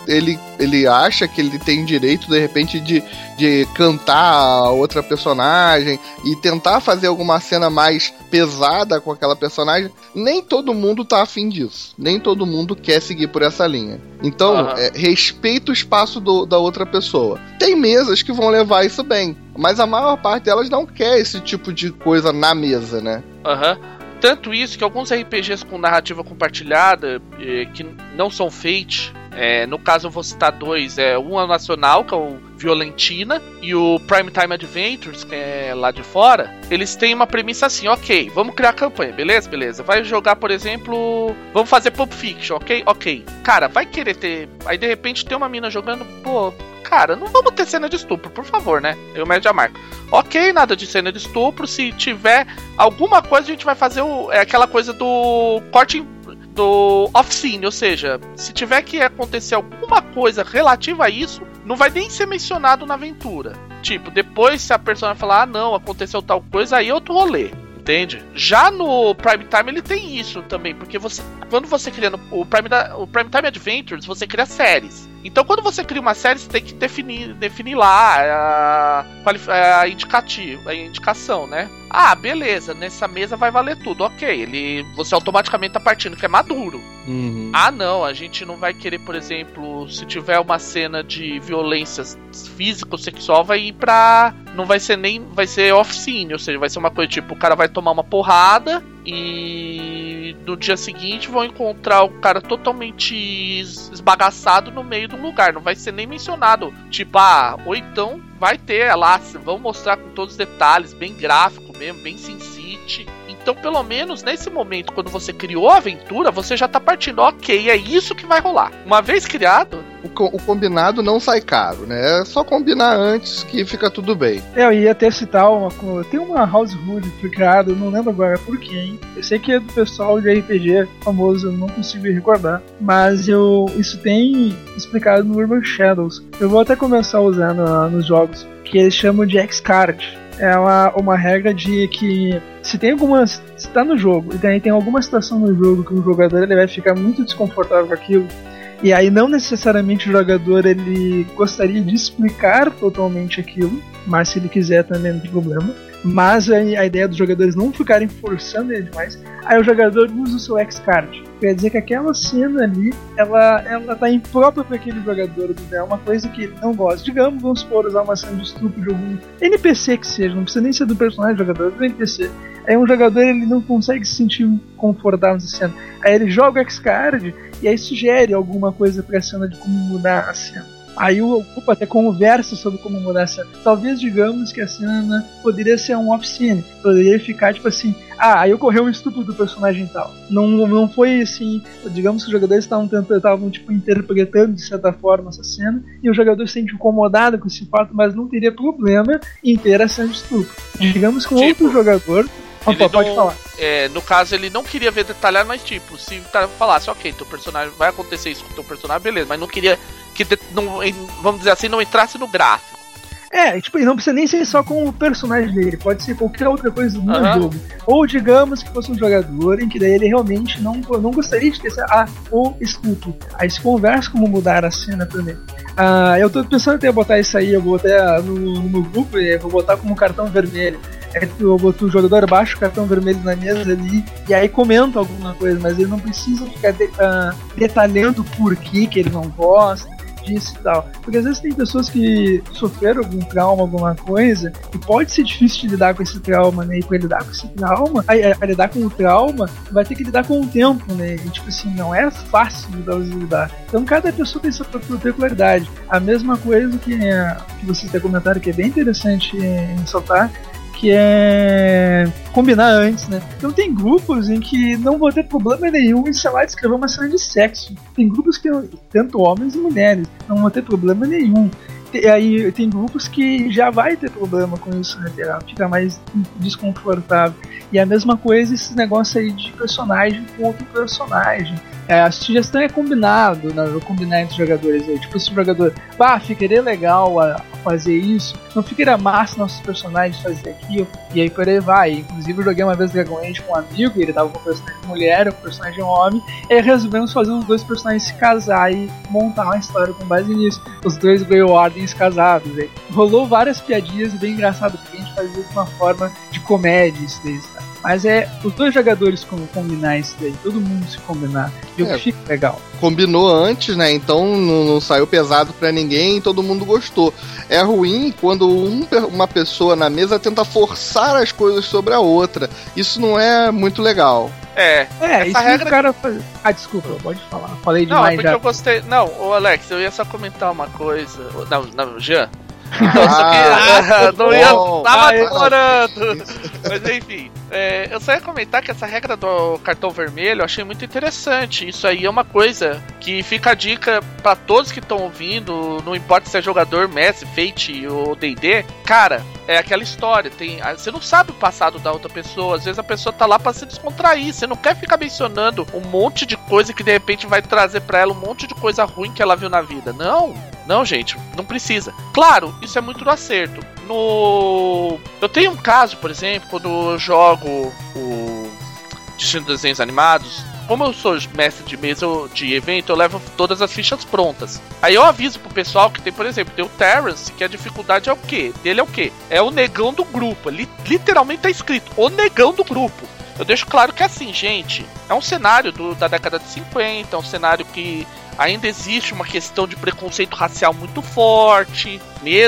ele, ele acha que ele tem direito, de repente, de, de cantar a outra personagem e tentar fazer alguma cena mais pesada com aquela personagem. Nem todo mundo tá afim disso. Nem todo mundo quer seguir por essa linha. Então, uhum. é, respeita o espaço do, da outra pessoa. Tem mesas que vão levar isso bem, mas a maior parte delas não quer esse tipo de coisa na mesa, né? Aham. Uhum. Tanto isso que alguns R P Gs com narrativa compartilhada, eh, que não são Fate, é, no caso eu vou citar dois, é, um é o nacional, que é o Violentina, e o Primetime Adventures, que é lá de fora, eles têm uma premissa assim, ok, vamos criar campanha, beleza? Beleza. Vai jogar, por exemplo, vamos fazer Pulp Fiction, ok? Ok. Cara, vai querer ter... Aí de repente tem uma mina jogando, pô... Cara, não vamos ter cena de estupro, por favor, né? Eu média marca. Ok, nada de cena de estupro. Se tiver alguma coisa, a gente vai fazer o, é aquela coisa do corte do off-scene. Ou seja, se tiver que acontecer alguma coisa relativa a isso, não vai nem ser mencionado na aventura. Tipo, depois se a personagem falar, ah não, aconteceu tal coisa, aí é outro rolê. Entende? Já no Prime Time ele tem isso também, porque você, quando você cria no, o, Prime da, o Prime Time Adventures, você cria séries. Então quando você cria uma série, você tem que definir, definir lá a, a, indicativa, a indicação, né? Ah, beleza, nessa mesa vai valer tudo, ok. Ele, você automaticamente tá partindo que é maduro. Uhum. Ah não, a gente não vai querer, por exemplo, se tiver uma cena de violência físico-sexual, vai ir pra... Não vai ser nem... Vai ser off-scene, ou seja, vai ser uma coisa tipo, o cara vai tomar uma porrada e no dia seguinte vão encontrar o cara totalmente esbagaçado no meio de um lugar. Não vai ser nem mencionado. Tipo, ah, ou então vai ter lá, vão mostrar com todos os detalhes, bem gráfico mesmo, bem Sin City. Então, pelo menos nesse momento, quando você criou a aventura, você já tá partindo, ok, é isso que vai rolar. Uma vez criado... O, co- o combinado não sai caro, né? É só combinar antes que fica tudo bem. É, eu ia até citar uma... Tem uma house rule que foi criada, não lembro agora por quem. Eu sei que é do pessoal de R P G famoso, eu não consigo recordar. Mas eu, isso tem explicado no Urban Shadows. Eu vou até começar a usar no, nos jogos, que eles chamam de X-Card. É uma, uma regra de que se tem algumas... Se tá no jogo e daí tem alguma situação no jogo que o jogador ele vai ficar muito desconfortável com aquilo, e aí não necessariamente o jogador ele gostaria de explicar totalmente aquilo, mas se ele quiser também não tem problema. Mas a, a ideia dos jogadores não ficarem forçando ele demais, aí o jogador usa o seu X-Card. Quer dizer que aquela cena ali, ela, ela tá imprópria para aquele jogador, é uma coisa que ele não gosta. Digamos, vamos supor, usar uma cena de estupro de algum N P C que seja, não precisa nem ser do personagem do jogador, do N P C. Aí um jogador ele não consegue se sentir confortável nessa cena. Aí ele joga o X-Card e aí sugere alguma coisa pra cena de como mudar a cena. Aí o grupo até conversa sobre como mudar a cena. Talvez digamos que a cena poderia ser um off-scene. Poderia ficar tipo assim, ah, aí ocorreu um estupro do personagem e tal. Não, não foi assim, digamos que os jogadores estavam estavam tipo interpretando de certa forma essa cena e o jogador se sente incomodado com esse fato, mas não teria problema em ter a cena de estupro. Digamos que um tipo, outro jogador... Opa, não, pode falar. É, no caso, ele não queria ver detalhado, mas tipo, se o cara falasse, ok, teu personagem vai acontecer isso com teu personagem, beleza, mas não queria que, de, não, vamos dizer assim, não entrasse no gráfico. É, tipo, não precisa nem ser só com o personagem dele, pode ser qualquer outra coisa no uhum. jogo. Ou digamos que fosse um jogador em que daí ele realmente não, não gostaria de ter essa, ah, ou estupro. Aí se conversa como mudar a cena também. Ah, eu tô pensando até botar isso aí, eu vou até no, no meu grupo, eu vou botar como cartão vermelho. É, eu boto o jogador baixa o cartão vermelho na mesa ali e aí comenta alguma coisa, mas ele não precisa ficar de, uh, detalhando por que que ele não gosta disso e tal, porque às vezes tem pessoas que sofreram algum trauma, alguma coisa, e pode ser difícil de lidar com esse trauma, né, e pra lidar com esse trauma, aí, pra lidar com o trauma, vai ter que lidar com o tempo, né, e tipo assim, não é fácil de lidar, então cada pessoa tem sua própria peculiaridade. A mesma coisa que, é, que vocês têm comentado, que é bem interessante em soltar, que é combinar antes, né? Então tem grupos em que não vou ter problema nenhum em, sei lá, descrever uma cena de sexo. Tem grupos que, tanto homens e mulheres, não vão ter problema nenhum. E aí tem grupos que já vai ter problema com isso, né? Fica mais desconfortável. E a mesma coisa esses negócios aí de personagem com outro personagem. É, a sugestão é combinado, né? Combinar entre os jogadores aí. Tipo, se o jogador, ah, ficaria legal a, a fazer isso, não ficaria massa nossos personagens fazer aquilo, e aí por aí vai. Inclusive eu joguei uma vez Dragon Age com um amigo, ele tava com um personagem mulher, um personagem homem, e aí resolvemos fazer os dois personagens se casar e montar uma história com base nisso. Os dois ganhou ordens casados, aí rolou várias piadinhas e bem engraçado, porque a gente fazia de uma forma de comédia isso daí, sabe? Mas é os dois jogadores como combinar isso daí, todo mundo se combinar, e o É. que fica legal. Combinou antes, né? Então não, não saiu pesado pra ninguém e todo mundo gostou. É ruim quando um, uma pessoa na mesa tenta forçar as coisas sobre a outra. Isso não é muito legal. É. É, essa isso regra... o cara faz... Ah, desculpa, pode falar. Falei Não, é demais porque já. eu gostei. Não, ô Alex, eu ia só comentar uma coisa. Não, não, Jean. Não, só que, Ah, não ia. bom. Tava Ah, eu- demorando. Mas enfim, é, eu só ia comentar que essa regra do cartão vermelho eu achei muito interessante. Isso aí é uma coisa que fica a dica pra todos que estão ouvindo, não importa se é jogador, mestre, Fate ou D e D. Cara, é aquela história, tem, você não sabe o passado da outra pessoa, às vezes a pessoa tá lá pra se descontrair, você não quer ficar mencionando um monte de coisa que de repente vai trazer pra ela um monte de coisa ruim que ela viu na vida. Não, não, gente, não precisa. Claro, isso é muito do acerto. No... Eu tenho um caso, por exemplo, quando eu jogo o Destino dos Desenhos Animados. Como eu sou mestre de mesa de evento, eu levo todas as fichas prontas. Aí eu aviso pro pessoal que tem, por exemplo, tem o Terrence, que a dificuldade é o quê? Dele é o quê? É o negão do grupo. Li- literalmente tá escrito, o negão do grupo. Eu deixo claro que é assim, gente, é um cenário do, da década de cinquenta, é um cenário que ainda existe uma questão de preconceito racial muito forte,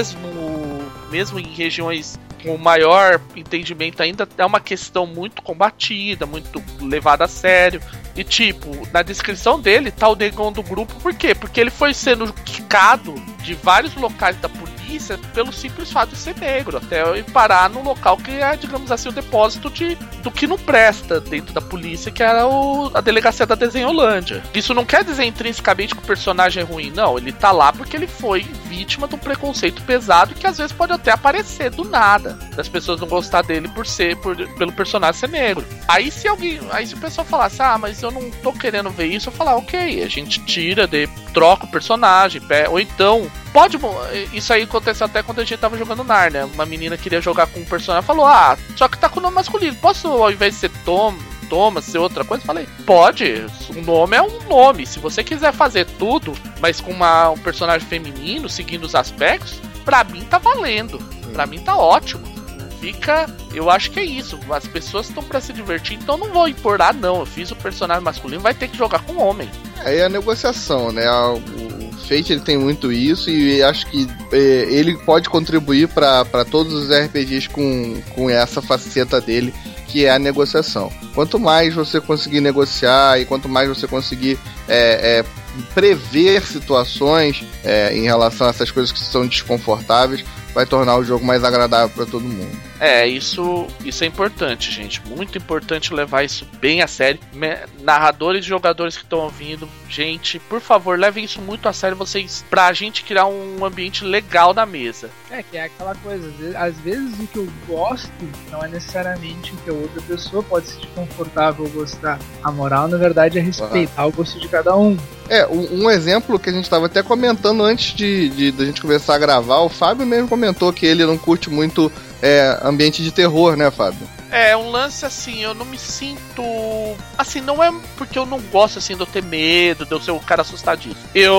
mesmo, mesmo em regiões com maior entendimento ainda é uma questão muito combatida, muito levada a sério. E tipo, na descrição dele tá o negão do grupo, por quê? Porque ele foi sendo quicado de vários locais da polícia pelo simples fato de ser negro, até ir parar no local que é, digamos assim, o depósito de, do que não presta dentro da polícia, que era o, a delegacia da Desenholândia. Isso não quer dizer intrinsecamente que o personagem é ruim, não, ele tá lá porque ele foi vítima de um preconceito pesado que às vezes pode até aparecer do nada, das pessoas não gostar dele por ser, por, pelo personagem ser negro. Aí se alguém, aí se o pessoal falasse, ah, mas eu não tô querendo ver isso, eu falar, ok, a gente tira, de, troca o personagem, ou então, pode, isso aí aconteceu até quando a gente tava jogando Narnia, uma menina queria jogar com um personagem, falou, ah, só que tá com o nome masculino, posso ao invés de ser Tom, Thomas, ser outra coisa? Falei, pode, o nome é um nome, se você quiser fazer tudo, mas com uma, um personagem feminino, seguindo os aspectos, pra mim tá valendo, pra mim tá ótimo. Fica, eu acho que é isso. As pessoas estão pra se divertir, então não vou impor, ah não, eu fiz o personagem masculino, vai ter que jogar com homem. Aí é a negociação, né? O Fate ele tem muito isso e acho que é, ele pode contribuir para todos os R P Gs com, com essa faceta dele, que é a negociação. Quanto mais você conseguir negociar e quanto mais você conseguir é, é, prever situações é, em relação a essas coisas que são desconfortáveis, vai tornar o jogo mais agradável para todo mundo. É, isso, isso é importante, gente. Muito importante levar isso bem a sério. Me- narradores e jogadores que estão ouvindo, gente, por favor, levem isso muito a sério, vocês, pra gente criar um ambiente legal na mesa. É, que é aquela coisa, às vezes, às vezes o que eu gosto não é necessariamente o que a outra pessoa pode se sentir confortável ou gostar. A moral, na verdade, é respeitar o gosto de cada um. É, um, um exemplo que a gente estava até comentando antes de, de, de a gente começar a gravar, o Fábio mesmo comentou que ele não curte muito é, ambiente de terror, né, Fábio? É, um lance assim, eu não me sinto... Assim, não é porque eu não gosto, assim, de eu ter medo, de eu ser o cara assustadinho.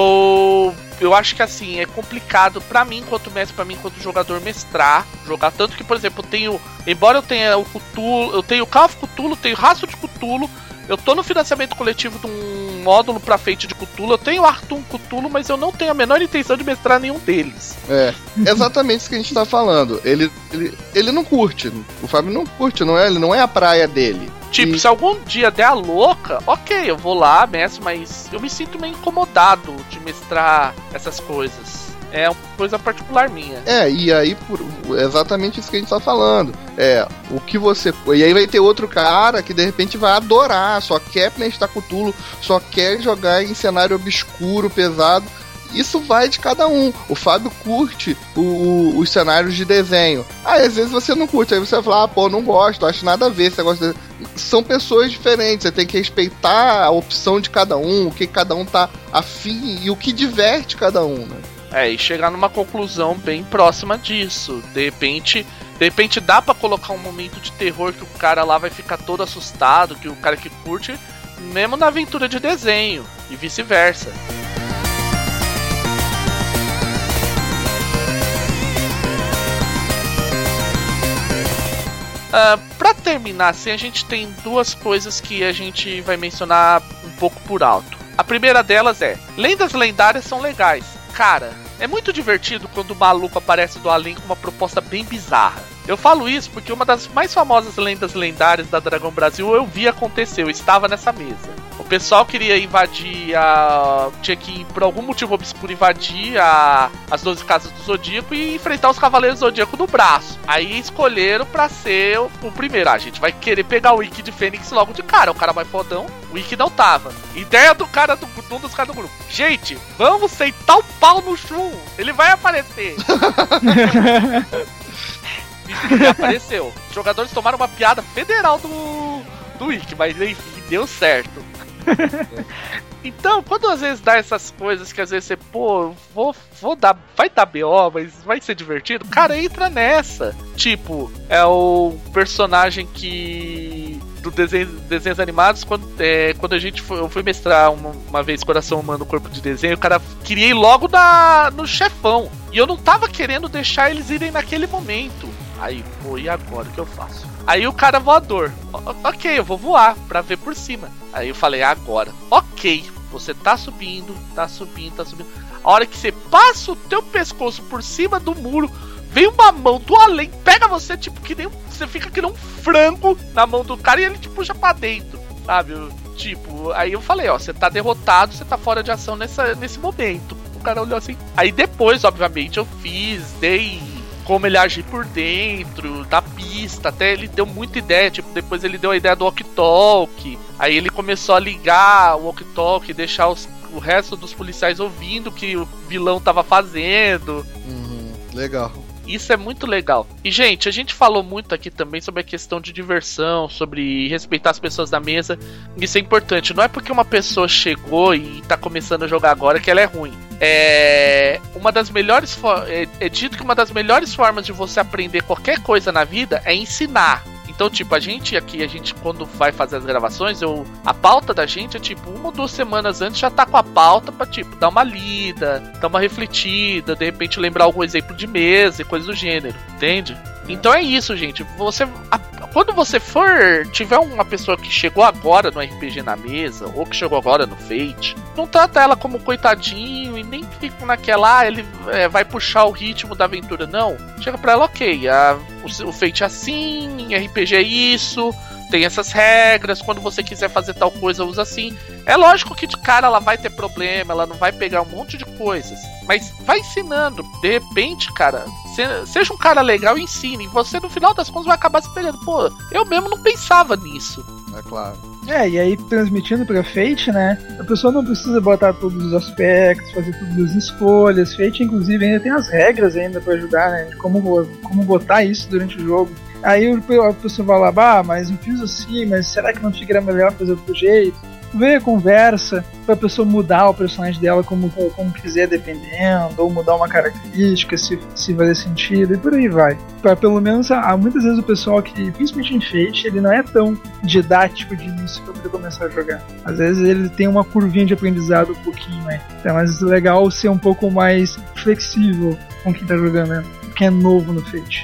Eu... Eu acho que, assim, é complicado pra mim, quanto mestre, pra mim, quanto jogador, mestrar, jogar. Tanto que, por exemplo, eu tenho... Embora eu tenha o Cthulhu... Eu tenho Call of Cthulhu, tenho Rastro de Cthulhu. Eu tô no financiamento coletivo de um módulo pra Fate de Cthulhu. Eu tenho Arthur Cthulhu, mas eu não tenho a menor intenção de mestrar nenhum deles. É, exatamente isso que a gente tá falando. Ele, ele, ele não curte. O Fábio não curte, não é? Ele não é a praia dele. Tipo, E- se algum dia der a louca, ok, eu vou lá, mestre, mas eu me sinto meio incomodado de mestrar essas coisas. É uma coisa particular minha. É, e aí, por, exatamente isso que a gente tá falando. É, o que você... E aí vai ter outro cara que de repente vai adorar, só quer mestrar Cthulhu, só quer jogar em cenário obscuro, pesado. Isso vai de cada um. O Fábio curte o, o, os cenários de desenho. Aí às vezes você não curte, aí você vai falar, ah, pô, não gosto, acho nada a ver esse negócio de... São pessoas diferentes, você tem que respeitar a opção de cada um, o que cada um tá afim e o que diverte cada um, né? É, e chegar numa conclusão bem próxima disso. De repente, de repente dá pra colocar um momento de terror que o cara lá vai ficar todo assustado, que o cara que curte, mesmo na aventura de desenho, e vice-versa. Uh, pra terminar, assim, a gente tem duas coisas que a gente vai mencionar um pouco por alto. A primeira delas é, lendas lendárias são legais. Cara, é muito divertido quando o maluco aparece do além com uma proposta bem bizarra. Eu falo isso porque uma das mais famosas lendas lendárias da Dragão Brasil eu vi acontecer, eu estava nessa mesa. O pessoal queria invadir a... tinha que, por algum motivo obscuro, invadir a... as doze casas do Zodíaco e enfrentar os Cavaleiros do Zodíaco no braço. Aí escolheram pra ser o, o primeiro. Ah, a gente vai querer pegar o Ikki de Fênix logo de cara. O cara mais fodão, o Ikki não tava. Ideia do cara, do, de um dos caras do grupo. Gente, vamos sentar o pau no Shun. Ele vai aparecer. E apareceu. Os jogadores tomaram uma piada federal do, do Ikki, mas enfim, deu certo. Então, quando às vezes dá essas coisas que às vezes você, pô, vou, vou dar, vai dar B O, mas vai ser divertido, cara, entra nessa. Tipo, é o personagem que... do desenho, desenhos animados, quando, é, quando a gente foi, eu fui mestrar uma, uma vez Coração Humano, Corpo de Desenho, o cara queria ir logo na, no chefão. E eu não tava querendo deixar eles irem naquele momento. Aí, pô, e agora o que eu faço? Aí o cara voador, o- ok, eu vou voar pra ver por cima. Aí eu falei, agora, ok, você tá subindo, tá subindo, tá subindo. A hora que você passa o teu pescoço por cima do muro, vem uma mão do além, pega você, tipo, que nem um, você fica que nem um frango na mão do cara e ele te puxa pra dentro, sabe? Tipo, aí eu falei, ó, você tá derrotado, você tá fora de ação nessa, nesse momento. O cara olhou assim. Aí depois, obviamente, eu fiz, dei como ele agir por dentro, da pista, até ele deu muita ideia, tipo, depois ele deu a ideia do walkie-talkie, aí ele começou a ligar o walkie-talkie, deixar os, o resto dos policiais ouvindo o que o vilão tava fazendo. Uhum, legal. Isso é muito legal. E, gente, a gente falou muito aqui também sobre a questão de diversão, sobre respeitar as pessoas da mesa. Isso é importante. Não é porque uma pessoa chegou e tá começando a jogar agora que ela é ruim. É... Uma das melhores... For... É... é dito que uma das melhores formas de você aprender qualquer coisa na vida é ensinar. Então, tipo, a gente aqui, a gente quando vai fazer as gravações, eu, a pauta da gente é tipo, uma ou duas semanas antes já tá com a pauta pra, tipo, dar uma lida, dar uma refletida, de repente lembrar algum exemplo de mesa e coisa do gênero, entende? Então é isso, gente. Você, a, quando você for, tiver uma pessoa que chegou agora no R P G na mesa, ou que chegou agora no Fate, não trata ela como coitadinho e nem fica naquela, ah, ele é, vai puxar o ritmo da aventura, não. Chega pra ela, ok, a, o, o Fate é assim, R P G é isso, tem essas regras, quando você quiser fazer tal coisa, usa assim. É lógico que de cara ela vai ter problema, ela não vai pegar um monte de coisas, mas vai ensinando. De repente, cara, se, seja um cara legal e ensine. E você, no final das contas, vai acabar se pegando. Pô, eu mesmo não pensava nisso. É claro. É, e aí transmitindo pra Fate, né? A pessoa não precisa botar todos os aspectos, fazer todas as escolhas. Fate, inclusive, ainda tem as regras ainda pra ajudar, né? De como, como botar isso durante o jogo. Aí a pessoa vai lá, bah, mas eu fiz assim, mas será que não ficaria melhor fazer do outro jeito? Vê, conversa, pra pessoa mudar o personagem dela como, como quiser, dependendo, ou mudar uma característica, se, se fazer sentido, e por aí vai. Pra, pelo menos, há muitas vezes o pessoal que, principalmente em Fate, ele não é tão didático de início pra poder começar a jogar. Às vezes ele tem uma curvinha de aprendizado um pouquinho, né? Então é mais legal ser um pouco mais flexível com quem tá jogando, né? Quem é novo no Fate.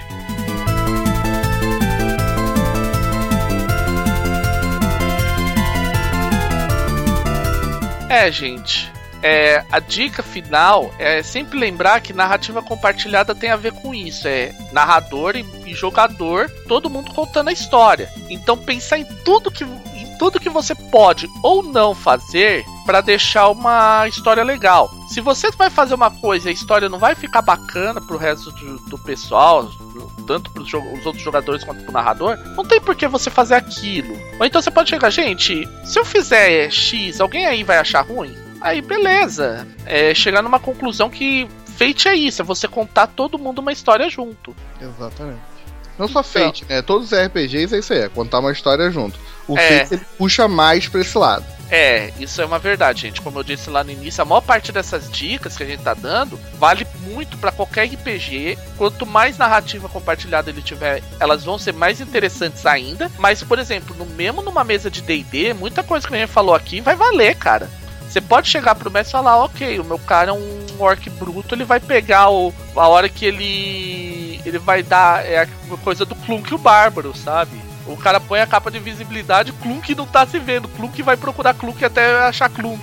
É, gente, é, a dica final é sempre lembrar que narrativa compartilhada tem a ver com isso. É narrador e, e jogador, todo mundo contando a história. Então pensar em tudo que, em tudo que você pode ou não fazer para deixar uma história legal. Se você vai fazer uma coisa e a história não vai ficar bacana pro resto do, do pessoal, tanto para os outros jogadores quanto pro narrador, não tem por que você fazer aquilo. Ou então você pode chegar, gente, se eu fizer X, alguém aí vai achar ruim? Aí beleza, é chegar numa conclusão que Fate é isso, é você contar todo mundo uma história junto. Exatamente. Não só Fate, né? Todos os R P Gs é isso aí, é contar uma história junto. O É. Fate ele puxa mais pra esse lado. É, isso é uma verdade, gente. Como eu disse lá no início, a maior parte dessas dicas que a gente tá dando vale muito pra qualquer R P G. Quanto mais narrativa compartilhada ele tiver, elas vão ser mais interessantes ainda. Mas, por exemplo, no mesmo numa mesa de D e D, muita coisa que a gente falou aqui vai valer, cara. Você pode chegar pro mestre e falar, ok, o meu cara é um orc bruto, ele vai pegar o, a hora que ele ele vai dar é a coisa do Clunk o Bárbaro, sabe? O cara põe a capa de visibilidade, Clunk não tá se vendo, Clunk vai procurar Clunk até achar Clunk.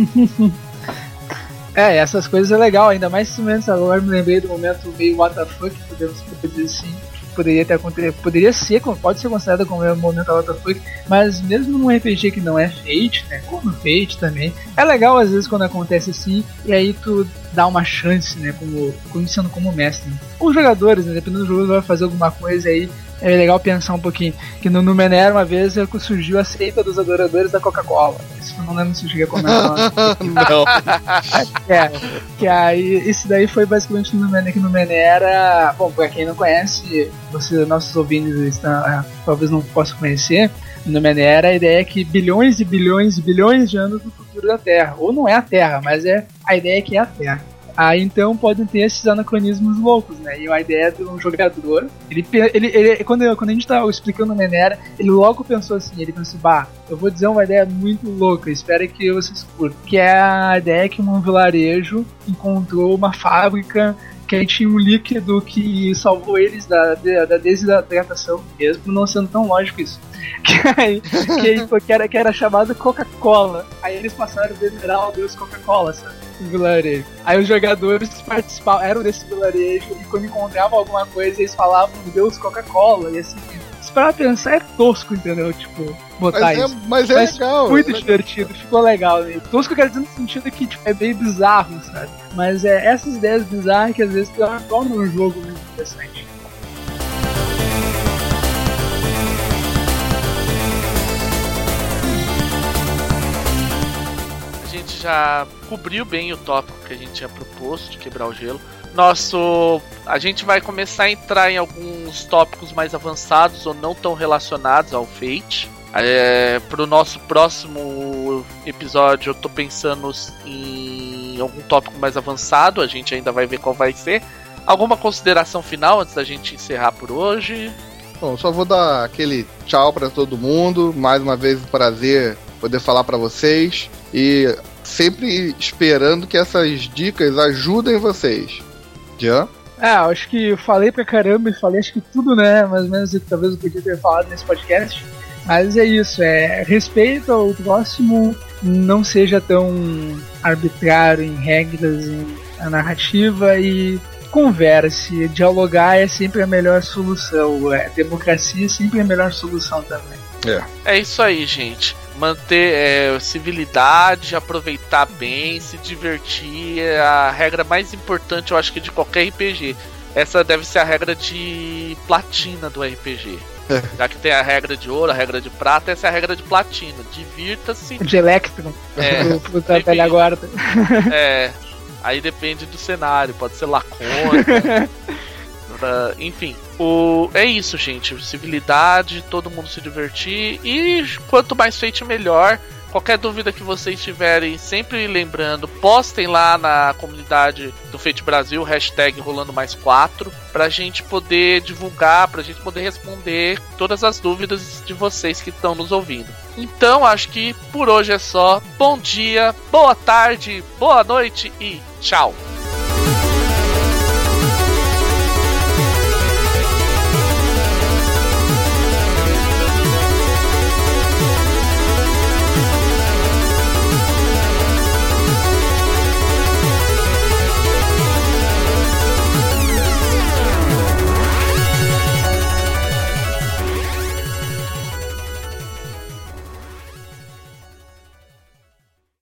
É, essas coisas é legal, ainda mais instrumentos. Agora me lembrei do momento meio what the fuck, podemos dizer assim. Poderia ter acontecido, poderia ser, pode ser considerado como um momento what the fuck, mas mesmo num R P G que não é Fate, né, como no Fate também, é legal às vezes quando acontece assim, e aí tu dá uma chance, né, como, conhecendo como mestre. Os jogadores, né, dependendo do jogo, vai fazer alguma coisa aí. É legal pensar um pouquinho. Que no Numenera, uma vez, surgiu a seita dos adoradores da Coca-Cola. Isso eu não lembro se eu cheguei a comentar. Não. É, que aí, isso daí foi basicamente no Numenera. Que no Numenera, bom, pra quem não conhece, vocês, nossos ouvintes estão, talvez não possam conhecer. No Numenera, a ideia é que bilhões e bilhões e bilhões de anos no futuro da Terra. Ou não é a Terra, mas é a ideia é que é a Terra. Aí então podem ter esses anacronismos loucos, né? E a ideia de um jogador, ele, ele, ele quando, quando a gente tá explicando o Numenera, ele logo pensou assim, ele pensou, bah, eu vou dizer uma ideia muito louca, espero que vocês curtam. Que é a ideia que um vilarejo encontrou uma fábrica que aí tinha um líquido que salvou eles da, da, da desidratação, mesmo não sendo tão lógico isso. Que, aí, que, que, era, que era chamado Coca-Cola. Aí eles passaram a venerar o deus Coca-Cola, sabe? No vilarejo. Aí os jogadores participavam, eram desse vilarejo e quando encontravam alguma coisa eles falavam do deus Coca-Cola. E assim, se parar pra pensar é tosco, entendeu? Tipo, botar mas isso. É, mas é mas legal. Muito é divertido, legal. ficou legal. Né? Tosco eu quero dizer no sentido que tipo, é meio bizarro, sabe? Mas é essas ideias bizarras que às vezes tornam um jogo muito interessante. A gente já cobriu bem o tópico que a gente tinha proposto de quebrar o gelo. Nosso, a gente vai começar a entrar em alguns tópicos mais avançados ou não tão relacionados ao Fate. É, para o nosso próximo episódio eu tô pensando em algum tópico mais avançado, a gente ainda vai ver qual vai ser. Alguma consideração final antes da gente encerrar por hoje? Bom, só vou dar aquele tchau para todo mundo. Mais uma vez um prazer poder falar para vocês e sempre esperando que essas dicas ajudem vocês. Jean? É, acho que eu falei pra caramba e falei acho que tudo, né? Mais ou menos que talvez eu podia ter falado nesse podcast. Mas é isso, é respeito ao próximo, não seja tão arbitrário em regras, em a narrativa e converse, dialogar é sempre a melhor solução, é, democracia é sempre a melhor solução também. É, é isso aí, gente. Manter é, civilidade, aproveitar bem, se divertir é a regra mais importante, eu acho que de qualquer R P G. Essa deve ser a regra de platina do R P G. É. Já que tem a regra de ouro, a regra de prata, essa é a regra de platina. Divirta-se. De Electron. É. Puta velha guarda. É. Aí depende do cenário, pode ser Lacônia. uh, enfim, o... é isso, gente. Civilidade, todo mundo se divertir. E quanto mais Fate, melhor. Qualquer dúvida que vocês tiverem, sempre lembrando, postem lá na comunidade do Fate Brasil, hashtag rolando mais quatro, pra gente poder divulgar, pra gente poder responder todas as dúvidas de vocês que estão nos ouvindo. Então, acho que por hoje é só. Bom dia, boa tarde, boa noite e tchau!